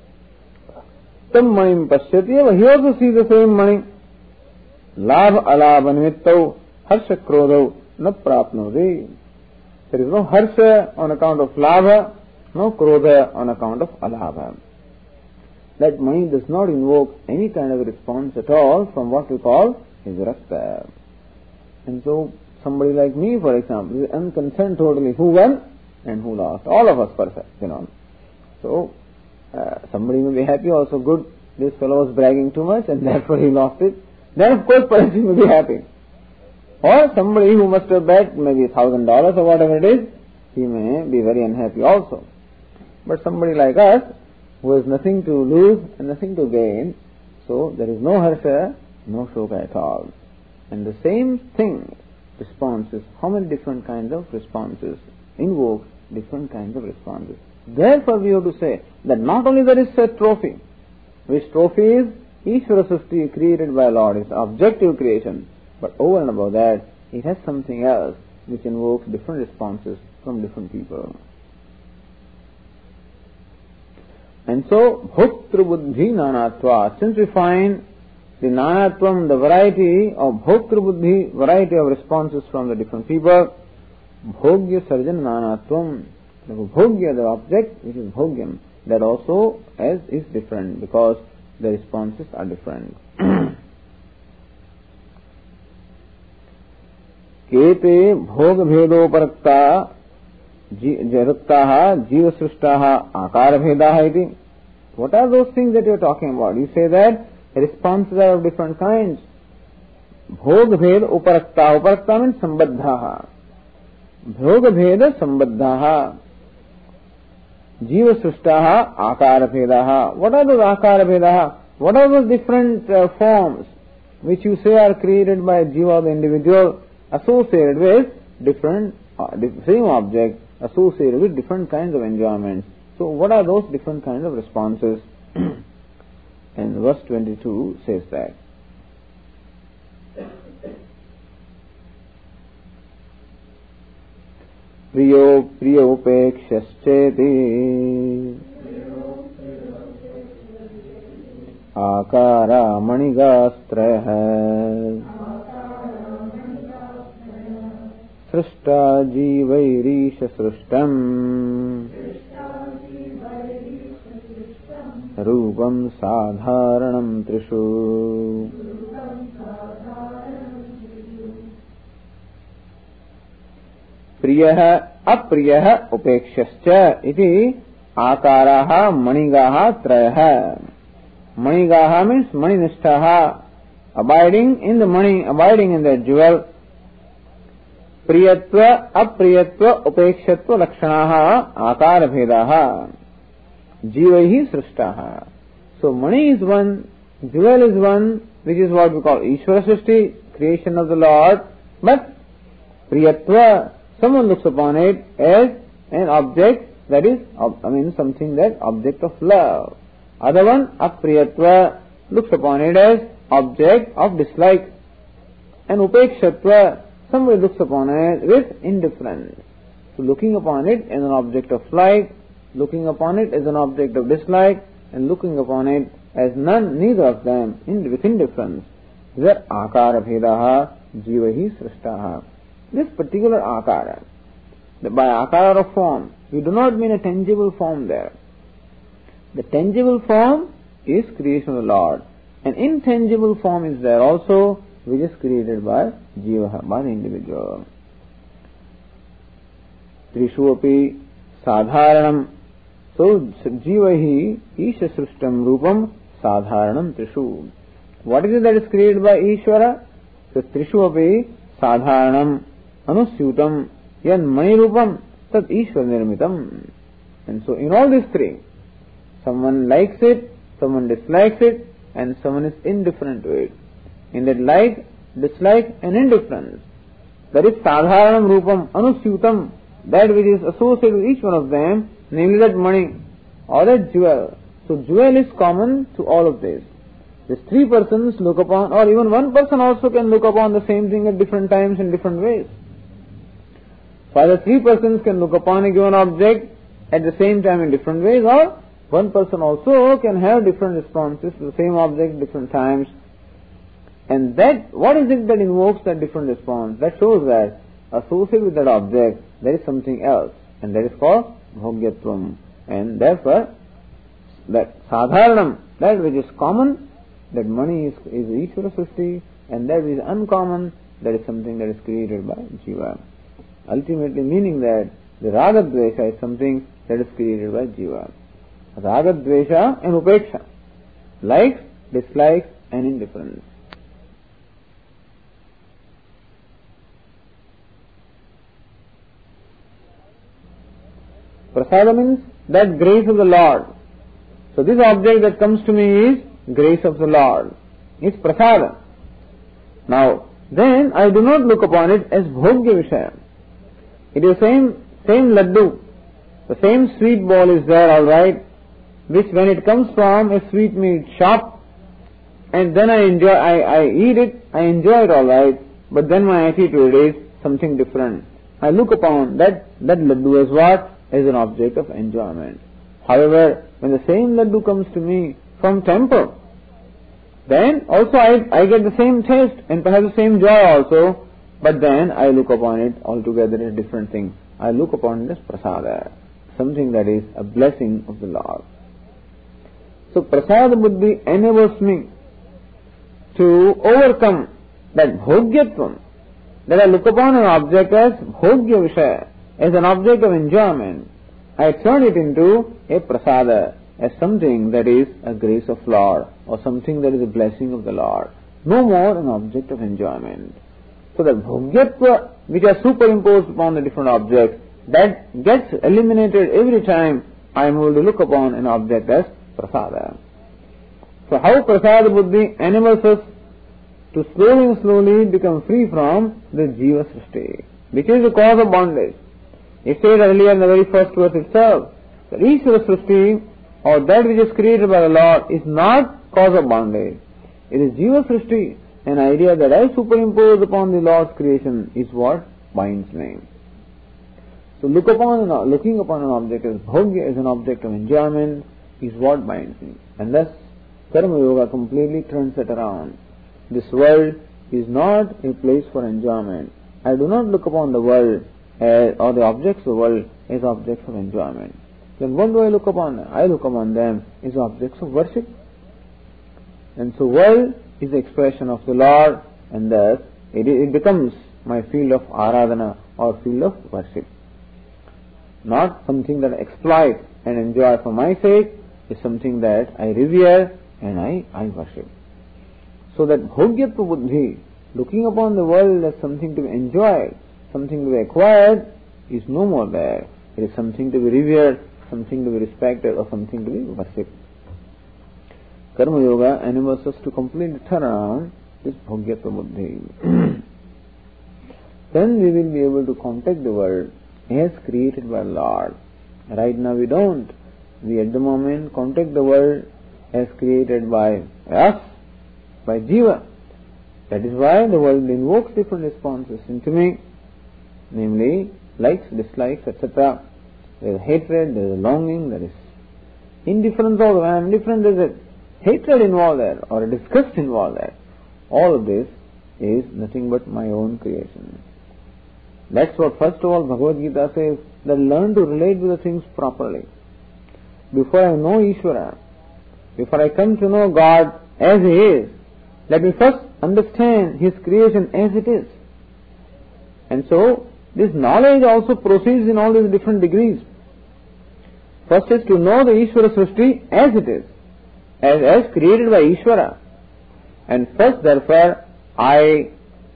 tam manim pashyati, he also sees the same money. Labh alabha nimittau, harsha krodau, na prapnodi. There is no harsha on account of labha, no krodha on account of alabha. That money does not invoke any kind of response at all from what we call his virakta. And so, somebody like me, for example, is unconcerned totally who won and who lost. All of us perfect, you know. So, uh, somebody may be happy, also good, this fellow was bragging too much and therefore he lost it. Then of course person may be happy. Or somebody who must have bet maybe a thousand dollars or whatever it is, he may be very unhappy also. But somebody like us, who has nothing to lose and nothing to gain, so there is no harsha, no shoka at all. And the same thing, responses, how many different kinds of responses, invoke different kinds of responses. Therefore we have to say that not only there is a trophy, which trophy is Ishvara Srishti created by Lord, is objective creation, but over and above that, it has something else which invokes different responses from different people. And so, bhoktru buddhi nanatva, since we find the nanatvam, the variety of bhoktru buddhi, variety of responses from the different people, bhogya sarjan nanatvam, the bhogya, the object, which is bhogyam, that also as is different because the responses are different. Kete bhog bhedoparakta jaruktaha jiva srishtaha akara bhedaha iti. What are those things that you are talking about? You say that responses are of different kinds. Bhog bhed uparakta. Uparakta means sambaddhaha. Bhog bhed sambaddhaha. Jiva srishtaha akara bhedaha. What are those akara bhedaha? What are those different uh, forms which you say are created by jiva, the individual, associated with different, uh, same object, associated with different kinds of enjoyments. So what are those different kinds of responses? And verse twenty-two says that. Priyo priyopekshashcheti akara manigastrah srishta jivairisha srishtam rupam sadharanam trishu. Priyah apriyah upekshascha iti akaraha manigaha trayaha. Manigaha means maninistaha, abiding in the money, abiding in the jewel. Priyatva, apriyatva, upekshatva lakshanaha, akara bhedaha. Jivaihi srishtaha. So money is one, jewel is one, which is what we call Ishvara Srishti, creation of the Lord. But priyatva, someone looks upon it as an object that is, I mean something that object of love. Other one, apriyatva, looks upon it as object of dislike. And upekshatva, somebody looks upon it with indifference. So looking upon it as an object of like, looking upon it as an object of dislike, and looking upon it as none, neither of them, in, with indifference. That akara bhedaha jivahi srishtaha. This particular akara, by akara of form, we do not mean a tangible form there. The tangible form is creation of the Lord. An intangible form is there also, which is created by jiva, by the individual. Trishu api sadharanam. So jiva hi isha srishtam rupam sadharanam trishu. What is it that is created by Ishvara? So trishu api sadharanam anusyutam yan mani rupam tat ishvara nirmitam. And so in all these three, someone likes it, someone dislikes it, and someone is indifferent to it. In that like, dislike and indifference, there is sadharanam rupam anusyutam, that which is associated with each one of them, namely that money or that jewel. So jewel is common to all of this. These three persons look upon, or even one person also can look upon the same thing at different times in different ways. So either three persons can look upon a given object at the same time in different ways, or one person also can have different responses to the same object at different times. And that, what is it that invokes that different response? That shows that associated with that object, there is something else, and that is called bhogyatvam. And therefore, that sadharanam, that which is common, that money is, is Ishvara Srishti, and that which is uncommon, that is something that is created by jiva. Ultimately meaning that the raga dvesha is something that is created by jiva. Raga dvesha and upeksha, likes, dislikes and indifference. Prasada means that grace of the Lord. So this object that comes to me is grace of the Lord. It's prasada. Now, then I do not look upon it as bhogya vishaya. It is the same, same laddu. The same sweet ball is there, alright, which when it comes from a sweetmeat shop, and then I enjoy, I, I eat it, I enjoy it alright, but then my attitude is something different. I look upon that, that laddu as what? As an object of enjoyment. However, when the same laddu comes to me from temple, then also I, I get the same taste and perhaps the same joy also, but then I look upon it altogether as a different thing. I look upon it as prasada, something that is a blessing of the Lord. So prasada buddhi enables me to overcome that bhogyatvam, that I look upon an object as bhogya vishaya, as an object of enjoyment. I turn it into a prasada, as something that is a grace of Lord, or something that is a blessing of the Lord. No more an object of enjoyment. So that bhogyatva, which are superimposed upon the different objects, that gets eliminated every time I am able to look upon an object as prasada. So how prasada buddhi enables us to slowly and slowly become free from the jiva srishti, which is the cause of bondage. It said earlier in the very first verse itself, that Ishvara Srishti, or that which is created by the Lord, is not cause of bondage. It is Jiva Srishti, an idea that I superimpose upon the Lord's creation, is what binds me. So look upon, looking upon an object as bhogya, as an object of enjoyment, is what binds me. And thus, Karma Yoga completely turns it around. This world is not a place for enjoyment. I do not look upon the world as, or the objects of the world as objects of enjoyment. Then what do I look upon? I look upon them as objects of worship. And so world is the expression of the Lord, and thus it, it becomes my field of aradhana or field of worship. Not something that exploits and enjoy for my sake is something that I revere and I, I worship. So that bhogyatva buddhi, looking upon the world as something to be enjoyed, something to be acquired, is no more there. It is something to be revered, something to be respected, or something to be worshipped. Karma Yoga enables us to completely turn around this bhogyatva buddhi. Then we will be able to contact the world as created by Lord. Right now we don't. We at the moment contact the world as created by us, by Jiva. That is why the world invokes different responses into me, namely likes, dislikes, et cetera. There is hatred, there is longing, there is indifference also. When I am indifferent, there is a hatred involved there, or a disgust involved there. All of this is nothing but my own creation. That's what first of all Bhagavad Gita says, that learn to relate with the things properly. Before I know Ishvara, before I come to know God as He is, let me first understand His creation as it is. And so, this knowledge also proceeds in all these different degrees. First is to know the Ishvara Srishti as it is, as, as created by Ishvara. And first, therefore, I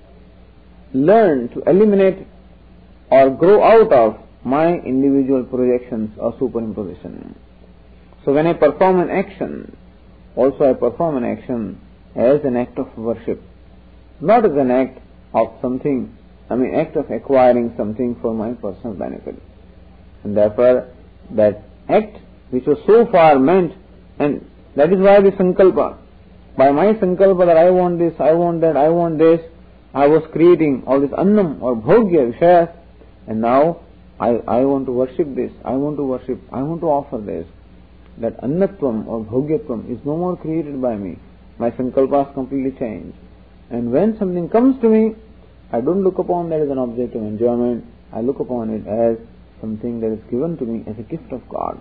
learn to eliminate or grow out of my individual projections or superimposition. So when I perform an action, also I perform an action as an act of worship, not as an act of something, I mean act of acquiring something for my personal benefit. And therefore that act which was so far meant, and that is why the sankalpa, by my sankalpa that I want this, I want that, I want this, I was creating all this annam or bhogya vishaya, and now I, I want to worship this, I want to worship, I want to offer this. That annatvam or bhogyatvam is no more created by me. My sankalpa has completely changed. And when something comes to me, I don't look upon that as an object of enjoyment. I look upon it as something that is given to me as a gift of God.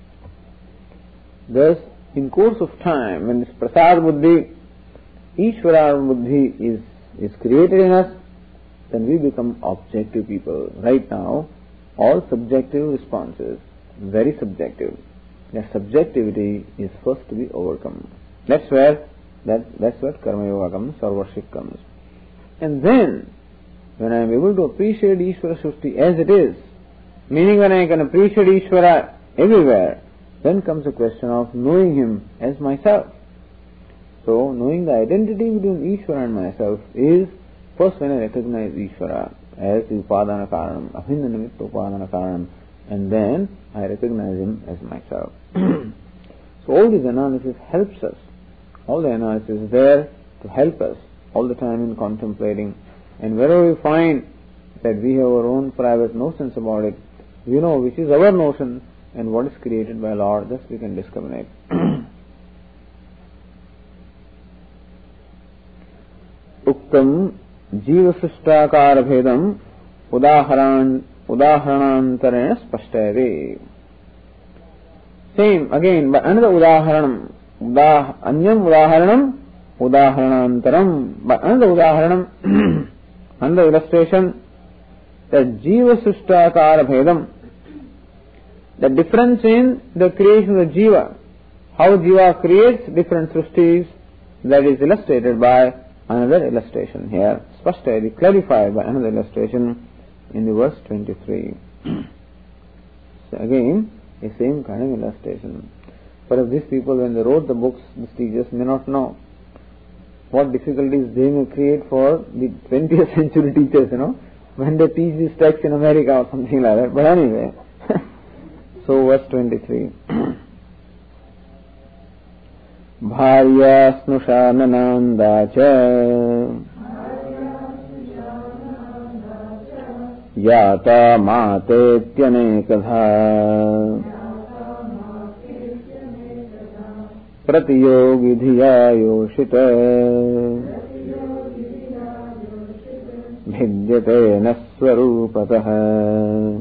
Thus, in course of time, when this prasad buddhi, Ishvara buddhi is, is created in us, then we become objective people. Right now, all subjective responses, very subjective. That subjectivity is first to be overcome. That's where that that's what karma yoga comes or worship comes. And then, when I am able to appreciate Ishvara Srishti as it is, meaning when I can appreciate Ishvara everywhere, then comes the question of knowing Him as myself. So, knowing the identity between Ishvara and myself is first when I recognize Ishvara as the Upadana Karanam, Abhinna Nimitta Upadana Karanam, and then I recognize Him as myself. So all this analysis helps us. All the analysis is there to help us all the time in contemplating. And wherever we find that we have our own private notions about it, we know which is our notion and what is created by Lord, thus we can discriminate. Uktam Jiva Srishtakara Bhedam Udaharan Udaharanantarena Spashtayate. Same again, but another udaharanam, udah, anyam udaharanam, udaharanantaram, but another udaharanam, another illustration, that jiva srishtakara bhedam, the difference in the creation of the jiva, how jiva creates different srishtis, that is illustrated by another illustration here, spashtayate, clarified by another illustration in the verse twenty-three. So again, the same kind of illustration. But these people, when they wrote the books, these teachers may not know what difficulties they may create for the twentieth century teachers, you know, when they teach these texts in America or something like that. But anyway, so verse twenty-three. Bharya snusha nananda cha Yata mate tyanekadha Pratiyogi dhiya yoshita Bhidyate naswarupatah.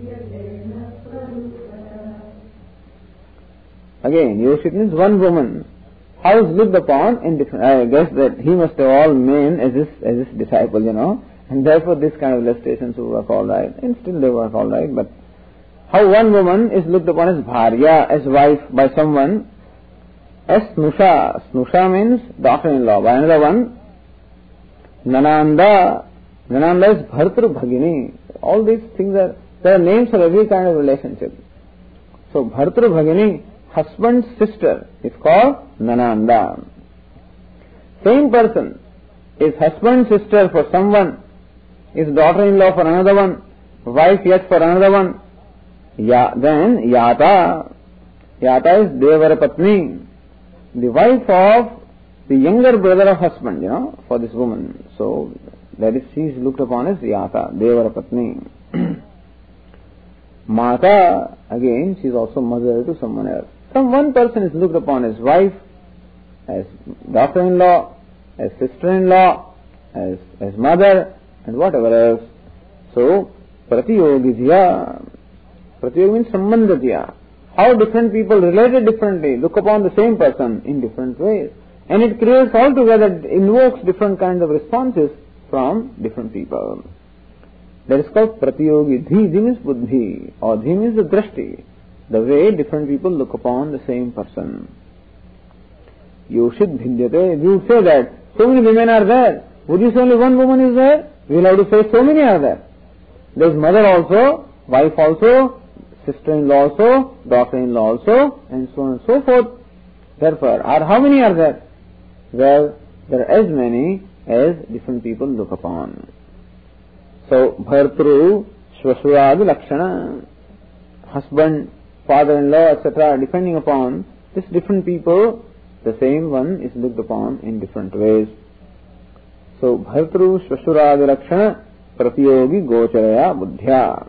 Again, yoshit means one woman. How is looked upon in different, I guess that he must have all men as his, as his disciple, you know. And therefore this kind of illustrations will work all right. And still they work all right, but how one woman is looked upon as bharya, as wife by someone, as snusha. Snusha means daughter-in-law. By another one, nananda. Nananda is bhartru bhagini. All these things are, there are names for every kind of relationship. So bhartru bhagini, husband's sister, is called nananda. Same person is husband's sister for someone, is daughter-in-law for another one, wife yet for another one. Ya, then yata. Yata is devara patni, the wife of the younger brother of husband, you know, for this woman. So that is, she is looked upon as yata, devara patni. Mata, again, she is also mother to someone else. Some one person is looked upon as wife, as daughter-in-law, as sister-in-law, as as mother, and whatever else. So, pratiyogidhya. Pratiyog means sambandhatya. How different people related differently look upon the same person in different ways. And it creates altogether, invokes different kinds of responses from different people. That is called pratiyogi. Dhi, dhi means buddhi, or dhi means the drashti, the way different people look upon the same person. Yoshid bhidyate, you say that so many women are there. Would you say only one woman is there? We will have to say so many are there. There is mother also, wife also, sister-in-law also, daughter-in-law also, and so on and so forth. Therefore, are how many are there? Well, there are as many as different people look upon. So, bhartru, shvasuradi lakshana, husband, father-in-law, et cetera, depending upon these different people, the same one is looked upon in different ways. So, bhartru, shvasuradi lakshana, pratiyogi gocharaya buddhya.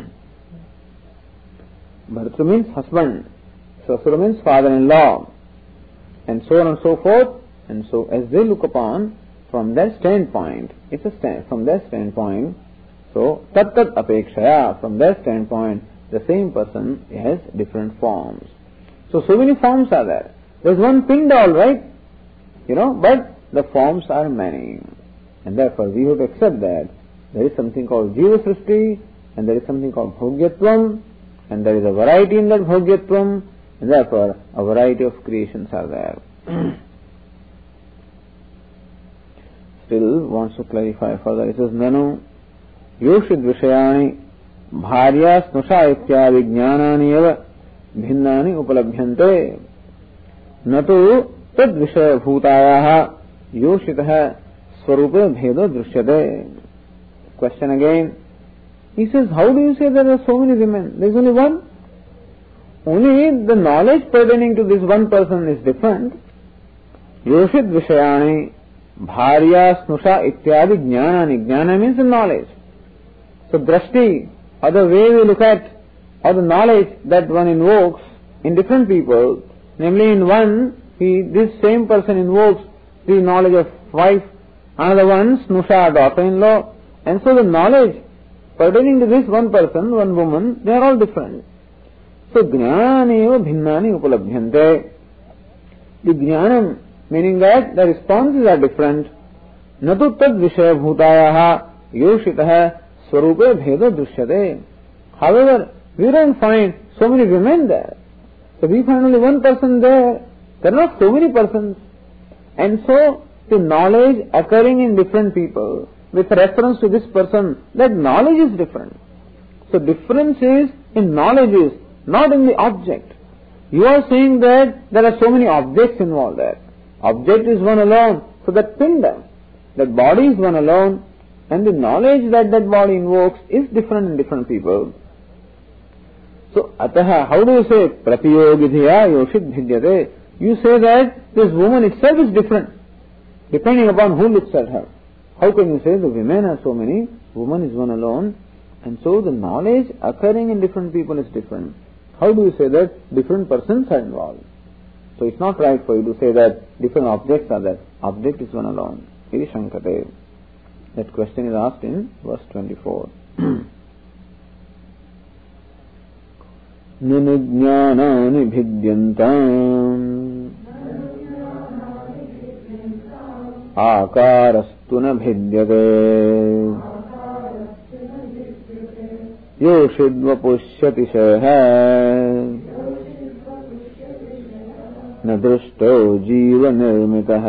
Bhartru means husband, shvasura means father-in-law, and so on and so forth. And so, as they look upon from their standpoint, it's a stand, from their standpoint, so tat tat apekshaya, from their standpoint, the same person has different forms. So, so many forms are there. There's one pinned all right, you know, but the forms are many. And therefore, we have to accept that there is something called jiva srishti, and there is something called bhogyatvam, and there is a variety in that bhogyatvam, and therefore, a variety of creations are there. Still wants to clarify further. It says, Nanu yoshid vishayani bharya snusha ityadi jnanani eva bhinnani upalabhyante natu tad vishaya bhutayaha yoshitaha swarupe bhedo drishyate. Question again. He says, how do you say there are so many women? There is only one. Only the knowledge pertaining to this one person is different. Yoshid vishayani bharya snusha ityadi jnanani. Jnana means the knowledge. So drashti, or the way we look at, or the knowledge that one invokes in different people, namely in one, he, this same person invokes the knowledge of wife, another one, snusha, daughter-in-law, and so the knowledge pertaining to this one person, one woman, they are all different. So jnanani eva bhinnani upalabhyante. The jnanam, meaning that the responses are different. Natu tad vishaya bhutayaha yoshitaha swarupe bhedo drishyate. However, we don't find so many women there. So we find only one person there. There are not so many persons. And so the knowledge occurring in different people with reference to this person, that knowledge is different. So difference is in knowledge, is not in the object. You are saying that there are so many objects involved there. Object is one alone, so that pinda, that body is one alone, and the knowledge that that body invokes is different in different people. So, ataha, how do you say, pratiyogidhya yoshid bhidyate? You say that this woman itself is different, depending upon who looks at her. How can you say the women are so many, woman is one alone, and so the knowledge occurring in different people is different? How do you say that different persons are involved? So it's not right for you to say that different objects are there. Object is one alone. Iti shankate. That question is asked in verse twenty-four. Nanu jnanani bhidyantam akarastu na bhidyate योषिद्वपुष्यतिशयः न दृष्टो जीव निर्मितः.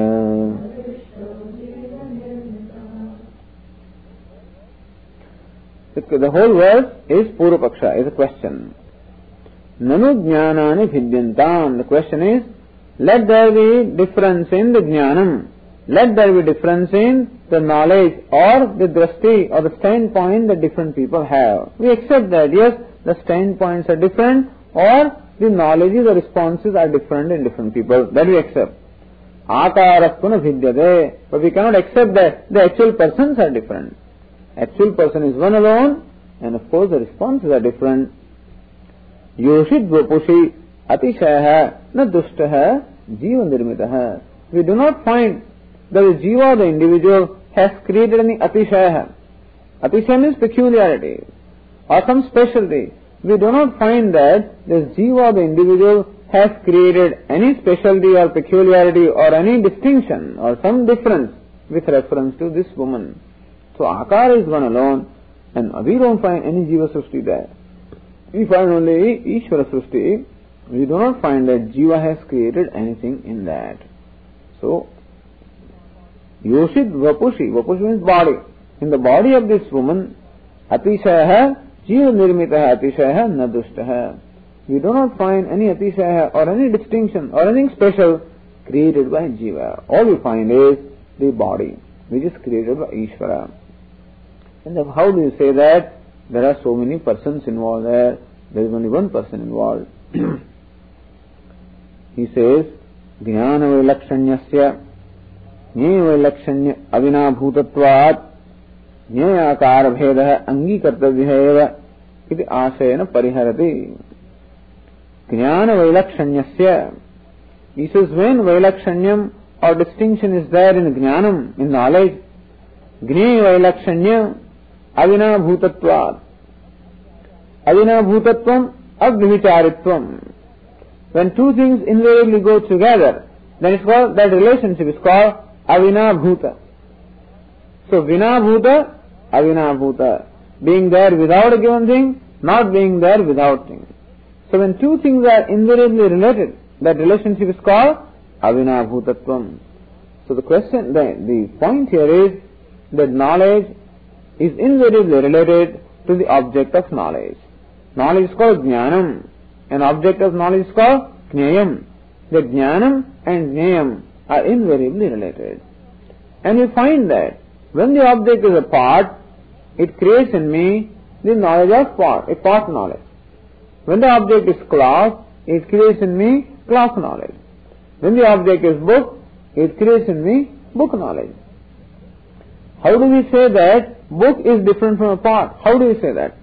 The whole verse is Purvapaksha, is a question. Nanu jnanani bhidyantam. The question is, let there be difference in the jnanam. Let there be difference in the knowledge or the drashti or the standpoint that different people have. We accept that, yes, the standpoints are different or the knowledges or responses are different in different people. That we accept. Akarastuna bhidyate. But we cannot accept that the actual persons are different. Actual person is one alone, and of course the responses are different. Yoshid vapushi atishaya na dushtaha jiva nirmitaha. We do not find that the jiva, the individual, has created any atishaya. Atishaya means peculiarity or some specialty. We do not find that the jiva, the individual, has created any specialty or peculiarity or any distinction or some difference with reference to this woman. So Akara is one alone, and we don't find any Jiva Srishti there. We find only Ishvara Srishti. We do not find that Jiva has created anything in that. So, Yoshid Vapushi. Vapushi means body. In the body of this woman, Atishayaha, Jiva Nirmitaha Atishayaha, Nadushtaha. We do not find any Atishayaha or any distinction or anything special created by Jiva. All we find is the body, which is created by Ishvara. And how do you say that? There are so many persons involved there. There is only one person involved. He says, Jnana vailakshanyasya Jnana vailakshanya avinabhutatvat Jnayakara bhedah angikartavya eva iti ashayana pariharati. Jnana vailakshanyasya. He says, when vailakshanyam or distinction is there in jnanam, in knowledge, Jnana vailakshanya avinabhutatvat. Avinabhutatvam avvicharitvam. When two things invariably go together, then it's called, that relationship is called avinabhuta. So vinabhuta, avinabhuta. Being there without a given thing, not being there without thing. So when two things are invariably related, that relationship is called avinabhutatvam. So the question, the, the point here is that knowledge is invariably related to the object of knowledge. Knowledge is called jnanam, and object of knowledge is called jnayam. The jnanam and jnayam are invariably related. And we find that when the object is a part, it creates in me the knowledge of part, a part knowledge. When the object is cloth, it creates in me cloth knowledge. When the object is book, it creates in me book knowledge. How do we say that book is different from a part? How do we say that?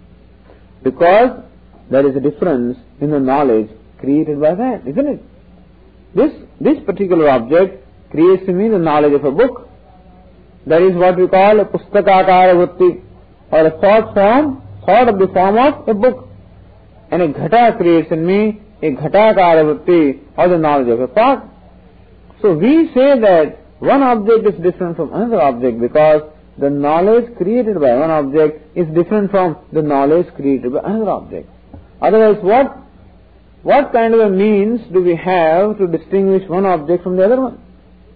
Because there is a difference in the knowledge created by that, isn't it? This, this particular object creates in me the knowledge of a book. That is what we call a pustakakara vritti, or a thought form, thought of the form of a book. And a ghata creates in me a ghatakara vritti, or the knowledge of a part. So we say that one object is different from another object because the knowledge created by one object is different from the knowledge created by another object. Otherwise, what what kind of a means do we have to distinguish one object from the other one?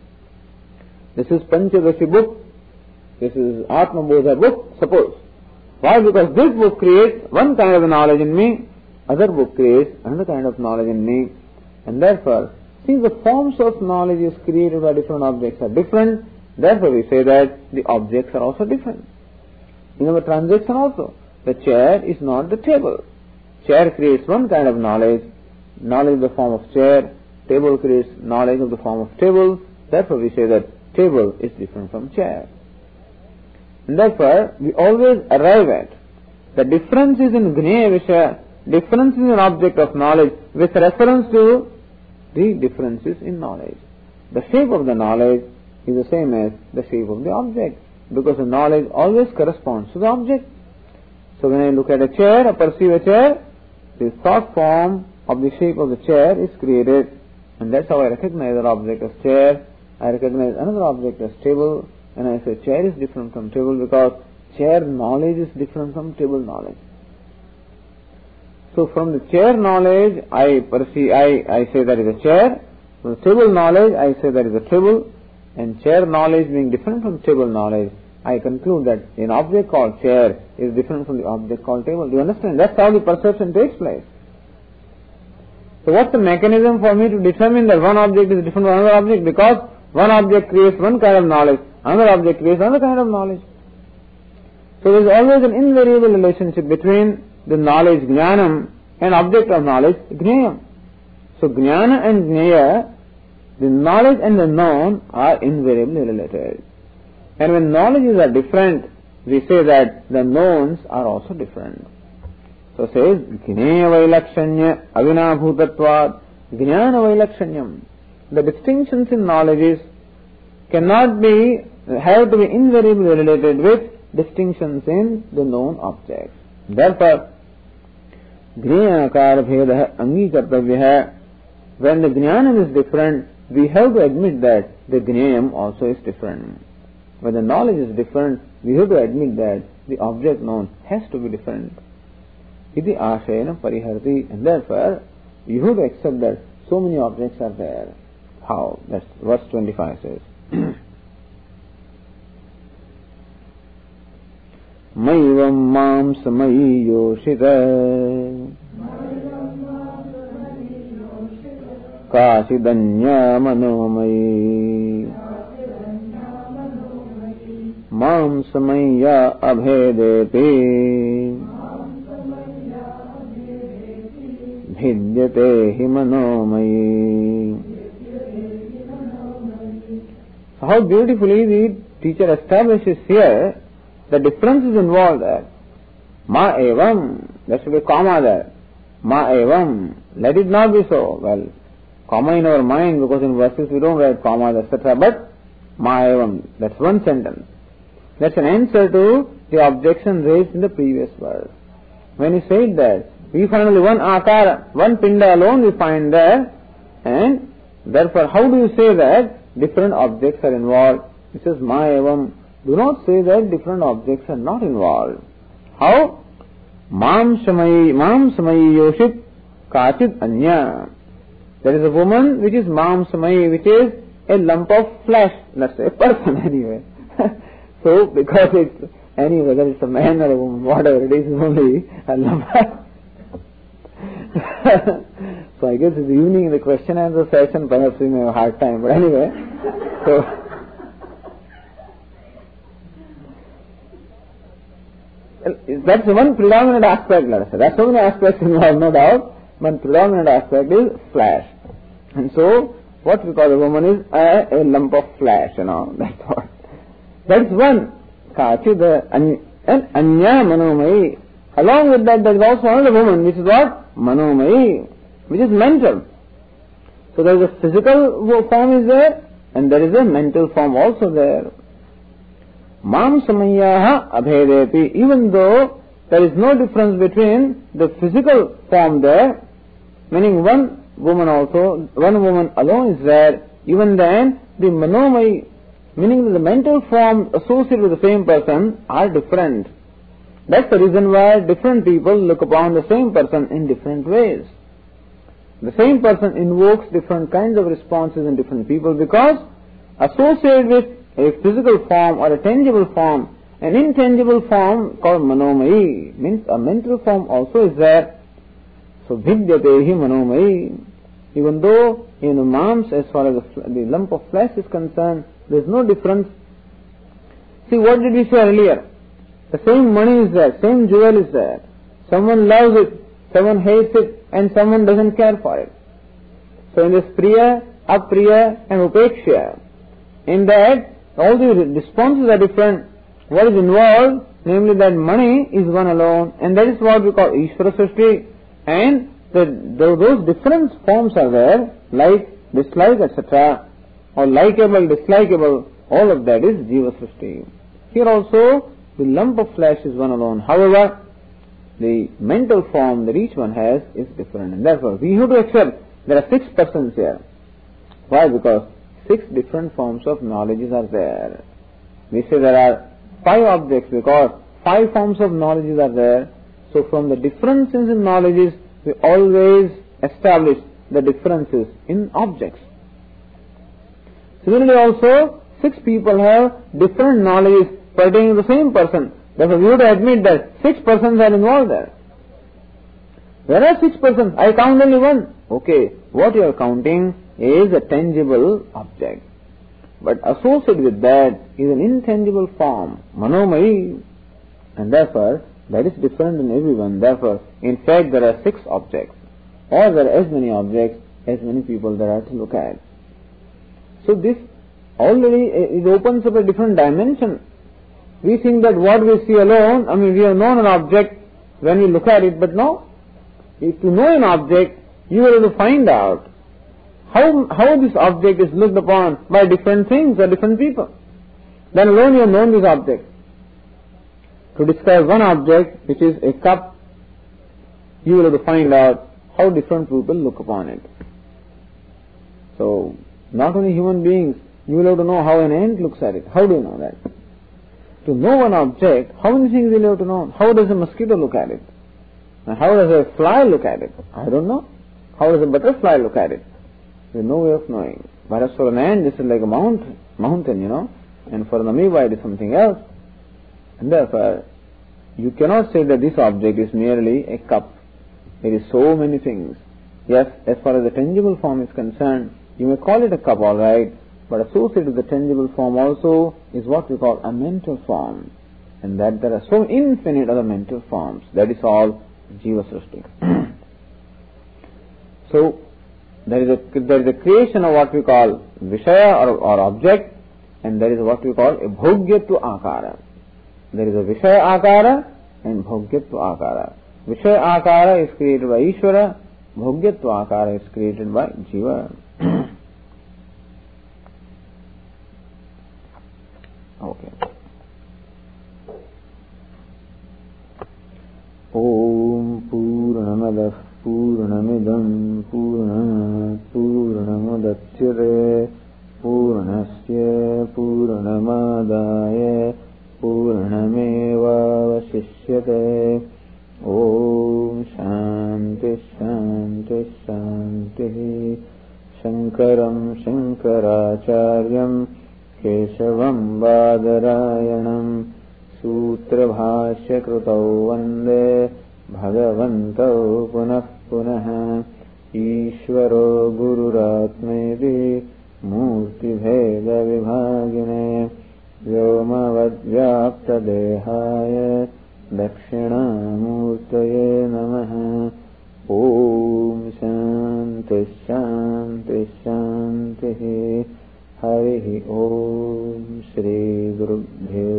This is Panchadasi book. This is Atma Bodha book, suppose. Why? Because this book creates one kind of knowledge in me, other book creates another kind of knowledge in me, and therefore, since the forms of knowledge is created by different objects are different, therefore we say that the objects are also different. In our transaction also, the chair is not the table. Chair creates one kind of knowledge, knowledge in the form of chair. Table creates knowledge of the form of table. Therefore we say that table is different from chair. And therefore we always arrive at the differences in Gnaya Vishaya, differences in object of knowledge with reference to the differences in knowledge. The shape of the knowledge is the same as the shape of the object, because the knowledge always corresponds to the object. So when I look at a chair, I perceive a chair, the thought form of the shape of the chair is created, and that's how I recognize an object as chair. I recognize another object as table, and I say chair is different from table because chair knowledge is different from table knowledge. So from the chair knowledge, I perceive, I, I say that is a chair. From the table knowledge, I say that is a table. And chair knowledge being different from table knowledge, I conclude that an object called chair is different from the object called table. Do you understand? That's how the perception takes place. So what's the mechanism for me to determine that one object is different from another object? Because one object creates one kind of knowledge, another object creates another kind of knowledge. So there is always an invariable relationship between the knowledge jnanam and object of knowledge gneyam. So jnana and gneya, the knowledge and the known are invariably related. And when knowledges are different, we say that the knowns are also different. So it says, Gneya Vailakshanya Avinabhutatvad Jnana Vailakshanyam. The distinctions in knowledges cannot be, have to be invariably related with distinctions in the known objects. Therefore, Gneya Akar Bhedah Angikartavya. When the Jnanam is different, we have to admit that the Gneyam also is different. When the knowledge is different, we have to admit that the object known has to be different. Iti ashayana pariharti. And therefore, you have to accept that so many objects are there. How? That's verse twenty-five says. Maivam mam samayi yoshita kasidanya manomai mam samaya abhedeti bhidyate hi manomai. So how beautifully the teacher establishes here the difference is involved there. Ma evam, there should be comma there. Ma evam, let it not be so. Well, comma in our mind, because in verses we don't write commas, et cetera. But ma evam, that's one sentence. That's an answer to the objection raised in the previous verse. When he said that, we find only one akara, one pinda alone we find there, and therefore how do you say that different objects are involved? He says ma evam. Do not say that different objects are not involved. How? Mam samayi, mam samayi yoshit kachit anya. There is a woman which is mam samayi, which is a lump of flesh, let's say, a person anyway. So, because it's, any whether it's a man or a woman, whatever it is, it's only a lump. So I guess it's evening in the question and answer session, perhaps we may have a hard time, but anyway. So, that's one predominant aspect, let us say. That's so many aspects involved, no doubt. One predominant aspect is flesh. And so, what we call a woman is a, a lump of flesh, you know, that's what. That's one. Kachid and anya manomai. Along with that, there is also another woman, which is what? Manomai, which is mental. So there is a physical form is there, and there is a mental form also there. Mam samayaha abhedeti. Even though there is no difference between the physical form there, meaning one woman also, one woman alone is there, even then the manomai, meaning that the mental forms associated with the same person are different. That's the reason why different people look upon the same person in different ways. The same person invokes different kinds of responses in different people because associated with a physical form or a tangible form, an intangible form called manomai, means a mental form also is there. So vidyatehi manomai. Even though in the mams, as far as the, the lump of flesh is concerned, there is no difference. See, what did we say earlier? The same money is there, same jewel is there. Someone loves it, someone hates it, and someone doesn't care for it. So in this priya, apriya, and upekshya, in that all the responses are different. What is involved, namely that money is one alone, and that is what we call Ishvara Srishti. And the, the, those different forms are there, like, dislike, et cetera, or likeable, dislikable, all of that is Jiva Srishti. Here also, the lump of flesh is one alone. However, the mental form that each one has is different, and therefore we have to accept there are six persons here. Why? Because six different forms of knowledges are there. We say there are five objects because five forms of knowledges are there. So from the differences in knowledges, we always establish the differences in objects. Similarly also, six people have different knowledges pertaining to the same person. Therefore, we have to admit that six persons are involved there. There are six persons. I count only one. Okay, what you are counting is a tangible object. But associated with that is an intangible form, Manomai, and therefore that is different in everyone. Therefore, in fact, there are six objects, or there are as many objects as many people there are to look at. So this already it opens up a different dimension. We think that what we see alone, I mean, we have known an object when we look at it, but no. If to know an object, you will have to find out how how this object is looked upon by different things or different people. Then alone you have known this object. To describe one object, which is a cup, you will have to find out how different people look upon it. So, not only human beings, you will have to know how an ant looks at it. How do you know that? To know one object, how many things will you have to know? How does a mosquito look at it? And how does a fly look at it? I don't know. How does a butterfly look at it? There is no way of knowing. Whereas for an ant, this is like a mountain, mountain, you know, and for an amoeba, it is something else. And therefore, you cannot say that this object is merely a cup. There is so many things. Yes, as far as the tangible form is concerned, you may call it a cup, all right, but associated with the tangible form also is what we call a mental form. And that there are so infinite other mental forms. That is all Jiva Srishti. So, there is, a, there is a creation of what we call Vishaya or, or object, and there is what we call a Bhogyatva Akara. There is a Vishaya Akara and Bhogyatva Akara. Vishaya Akara is created by Ishvara, Bhogyatva Akara is created by Jiva. Okay. Om Purnamadah Purnamidam Purnat Purnamudachyate Purnasya Purnamadaya Purnameva Vasishyate. Om Shanti Shanti Shanti. Shankaram Shankaracharyam Keshavam Badarayanam Sutra Bhashya Krutau Vande Bhagavantau Punah Punah. Ishvaro Gururatmedi Murti Bheda Vibhagine Vyoma Vajyapta Dehaya Dakshina Murtaye Namaha. Om Shanti Shanti Shanti. Harihi Om Shri Gurubhyo